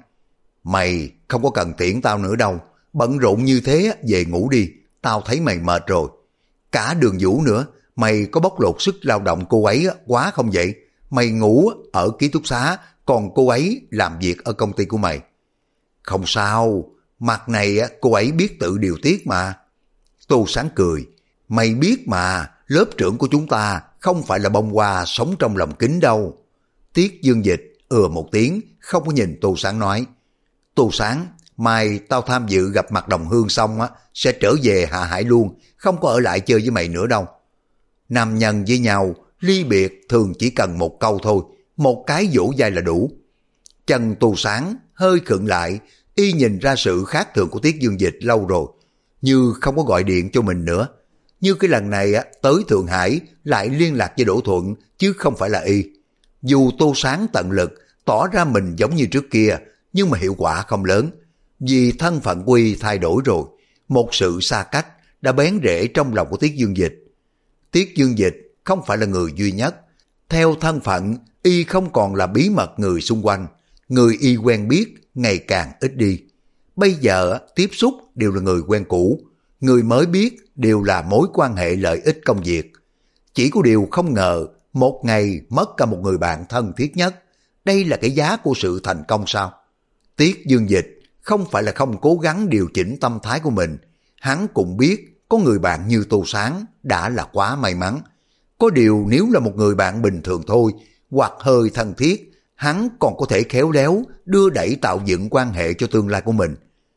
mày không có cần tiễn tao nữa đâu, bận rộn như thế về ngủ đi, tao thấy mày mệt rồi. Cả Đường Vũ nữa, mày có bóc lột sức lao động cô ấy quá không vậy? Mày ngủ ở ký túc xá, còn cô ấy làm việc ở công ty của mày. Không sao, mặt này cô ấy biết tự điều tiết mà. Tô Sáng cười, mày biết mà, lớp trưởng của chúng ta không phải là bông hoa sống trong lòng kính đâu. Tiết Dương Dịch một tiếng, không có nhìn Tô Sáng nói, Tô Sáng, mai tao tham dự gặp mặt đồng hương xong sẽ trở về Hạ Hải luôn, không có ở lại chơi với mày nữa đâu. Nam nhân với nhau, ly biệt thường chỉ cần một câu thôi, một cái vỗ vai là đủ. Chân Tô Sáng hơi khựng lại, y nhìn ra sự khác thường của Tiết Dương Dịch lâu rồi, như không có gọi điện cho mình nữa. Như cái lần này tới Thượng Hải lại liên lạc với Đỗ Thuận chứ không phải là y. Dù Tô Sáng tận lực tỏ ra mình giống như trước kia, nhưng mà hiệu quả không lớn, vì thân phận của y thay đổi rồi, một sự xa cách đã bén rễ trong lòng của Tiết Dương Dịch. Tiết Dương Dịch không phải là người duy nhất, theo thân phận y không còn là bí mật người xung quanh, người y quen biết ngày càng ít đi. Bây giờ tiếp xúc đều là người quen cũ, người mới biết đều là mối quan hệ lợi ích công việc. Chỉ có điều không ngờ một ngày mất cả một người bạn thân thiết nhất, đây là cái giá của sự thành công sao? Tiết Dương Dịch không phải là không cố gắng điều chỉnh tâm thái của mình, hắn cũng biết có người bạn như Tô Sáng đã là quá may mắn. Có điều nếu là một người bạn bình thường thôi, hoặc hơi thân thiết, hắn còn có thể khéo léo đưa đẩy tạo dựng quan hệ cho tương lai của mình.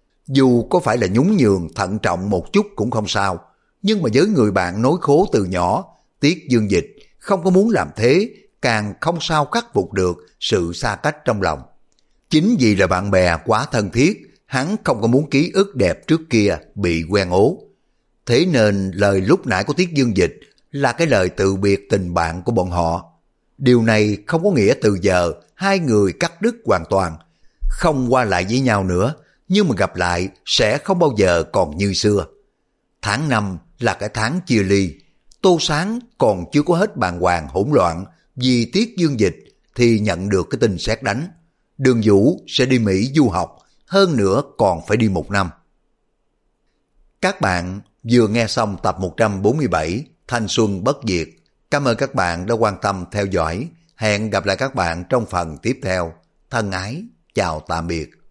Dù có phải là nhún nhường thận trọng một chút cũng không sao, nhưng mà với người bạn nối khố từ nhỏ, Tiết Dương Dịch không có muốn làm thế, càng không sao khắc phục được sự xa cách trong lòng. Chính vì là bạn bè quá thân thiết, hắn không có muốn ký ức đẹp trước kia bị quen ố. Thế nên lời lúc nãy của Tiết Dương Dịch là cái lời từ biệt tình bạn của bọn họ. Điều này không có nghĩa từ giờ hai người cắt đứt hoàn toàn, không qua lại với nhau nữa, nhưng mà gặp lại sẽ không bao giờ còn như xưa. Tháng 5 là cái tháng chia ly. Tô Sáng còn chưa có hết bàng hoàng hỗn loạn vì Tiết Dương Dịch thì nhận được cái tin sét đánh. Đường Vũ sẽ đi Mỹ du học, hơn nữa còn phải đi 1 năm. Các bạn vừa nghe xong tập 147 Thanh Xuân Bất Diệt. Cảm ơn các bạn đã quan tâm theo dõi. Hẹn gặp lại các bạn trong phần tiếp theo. Thân ái, chào tạm biệt.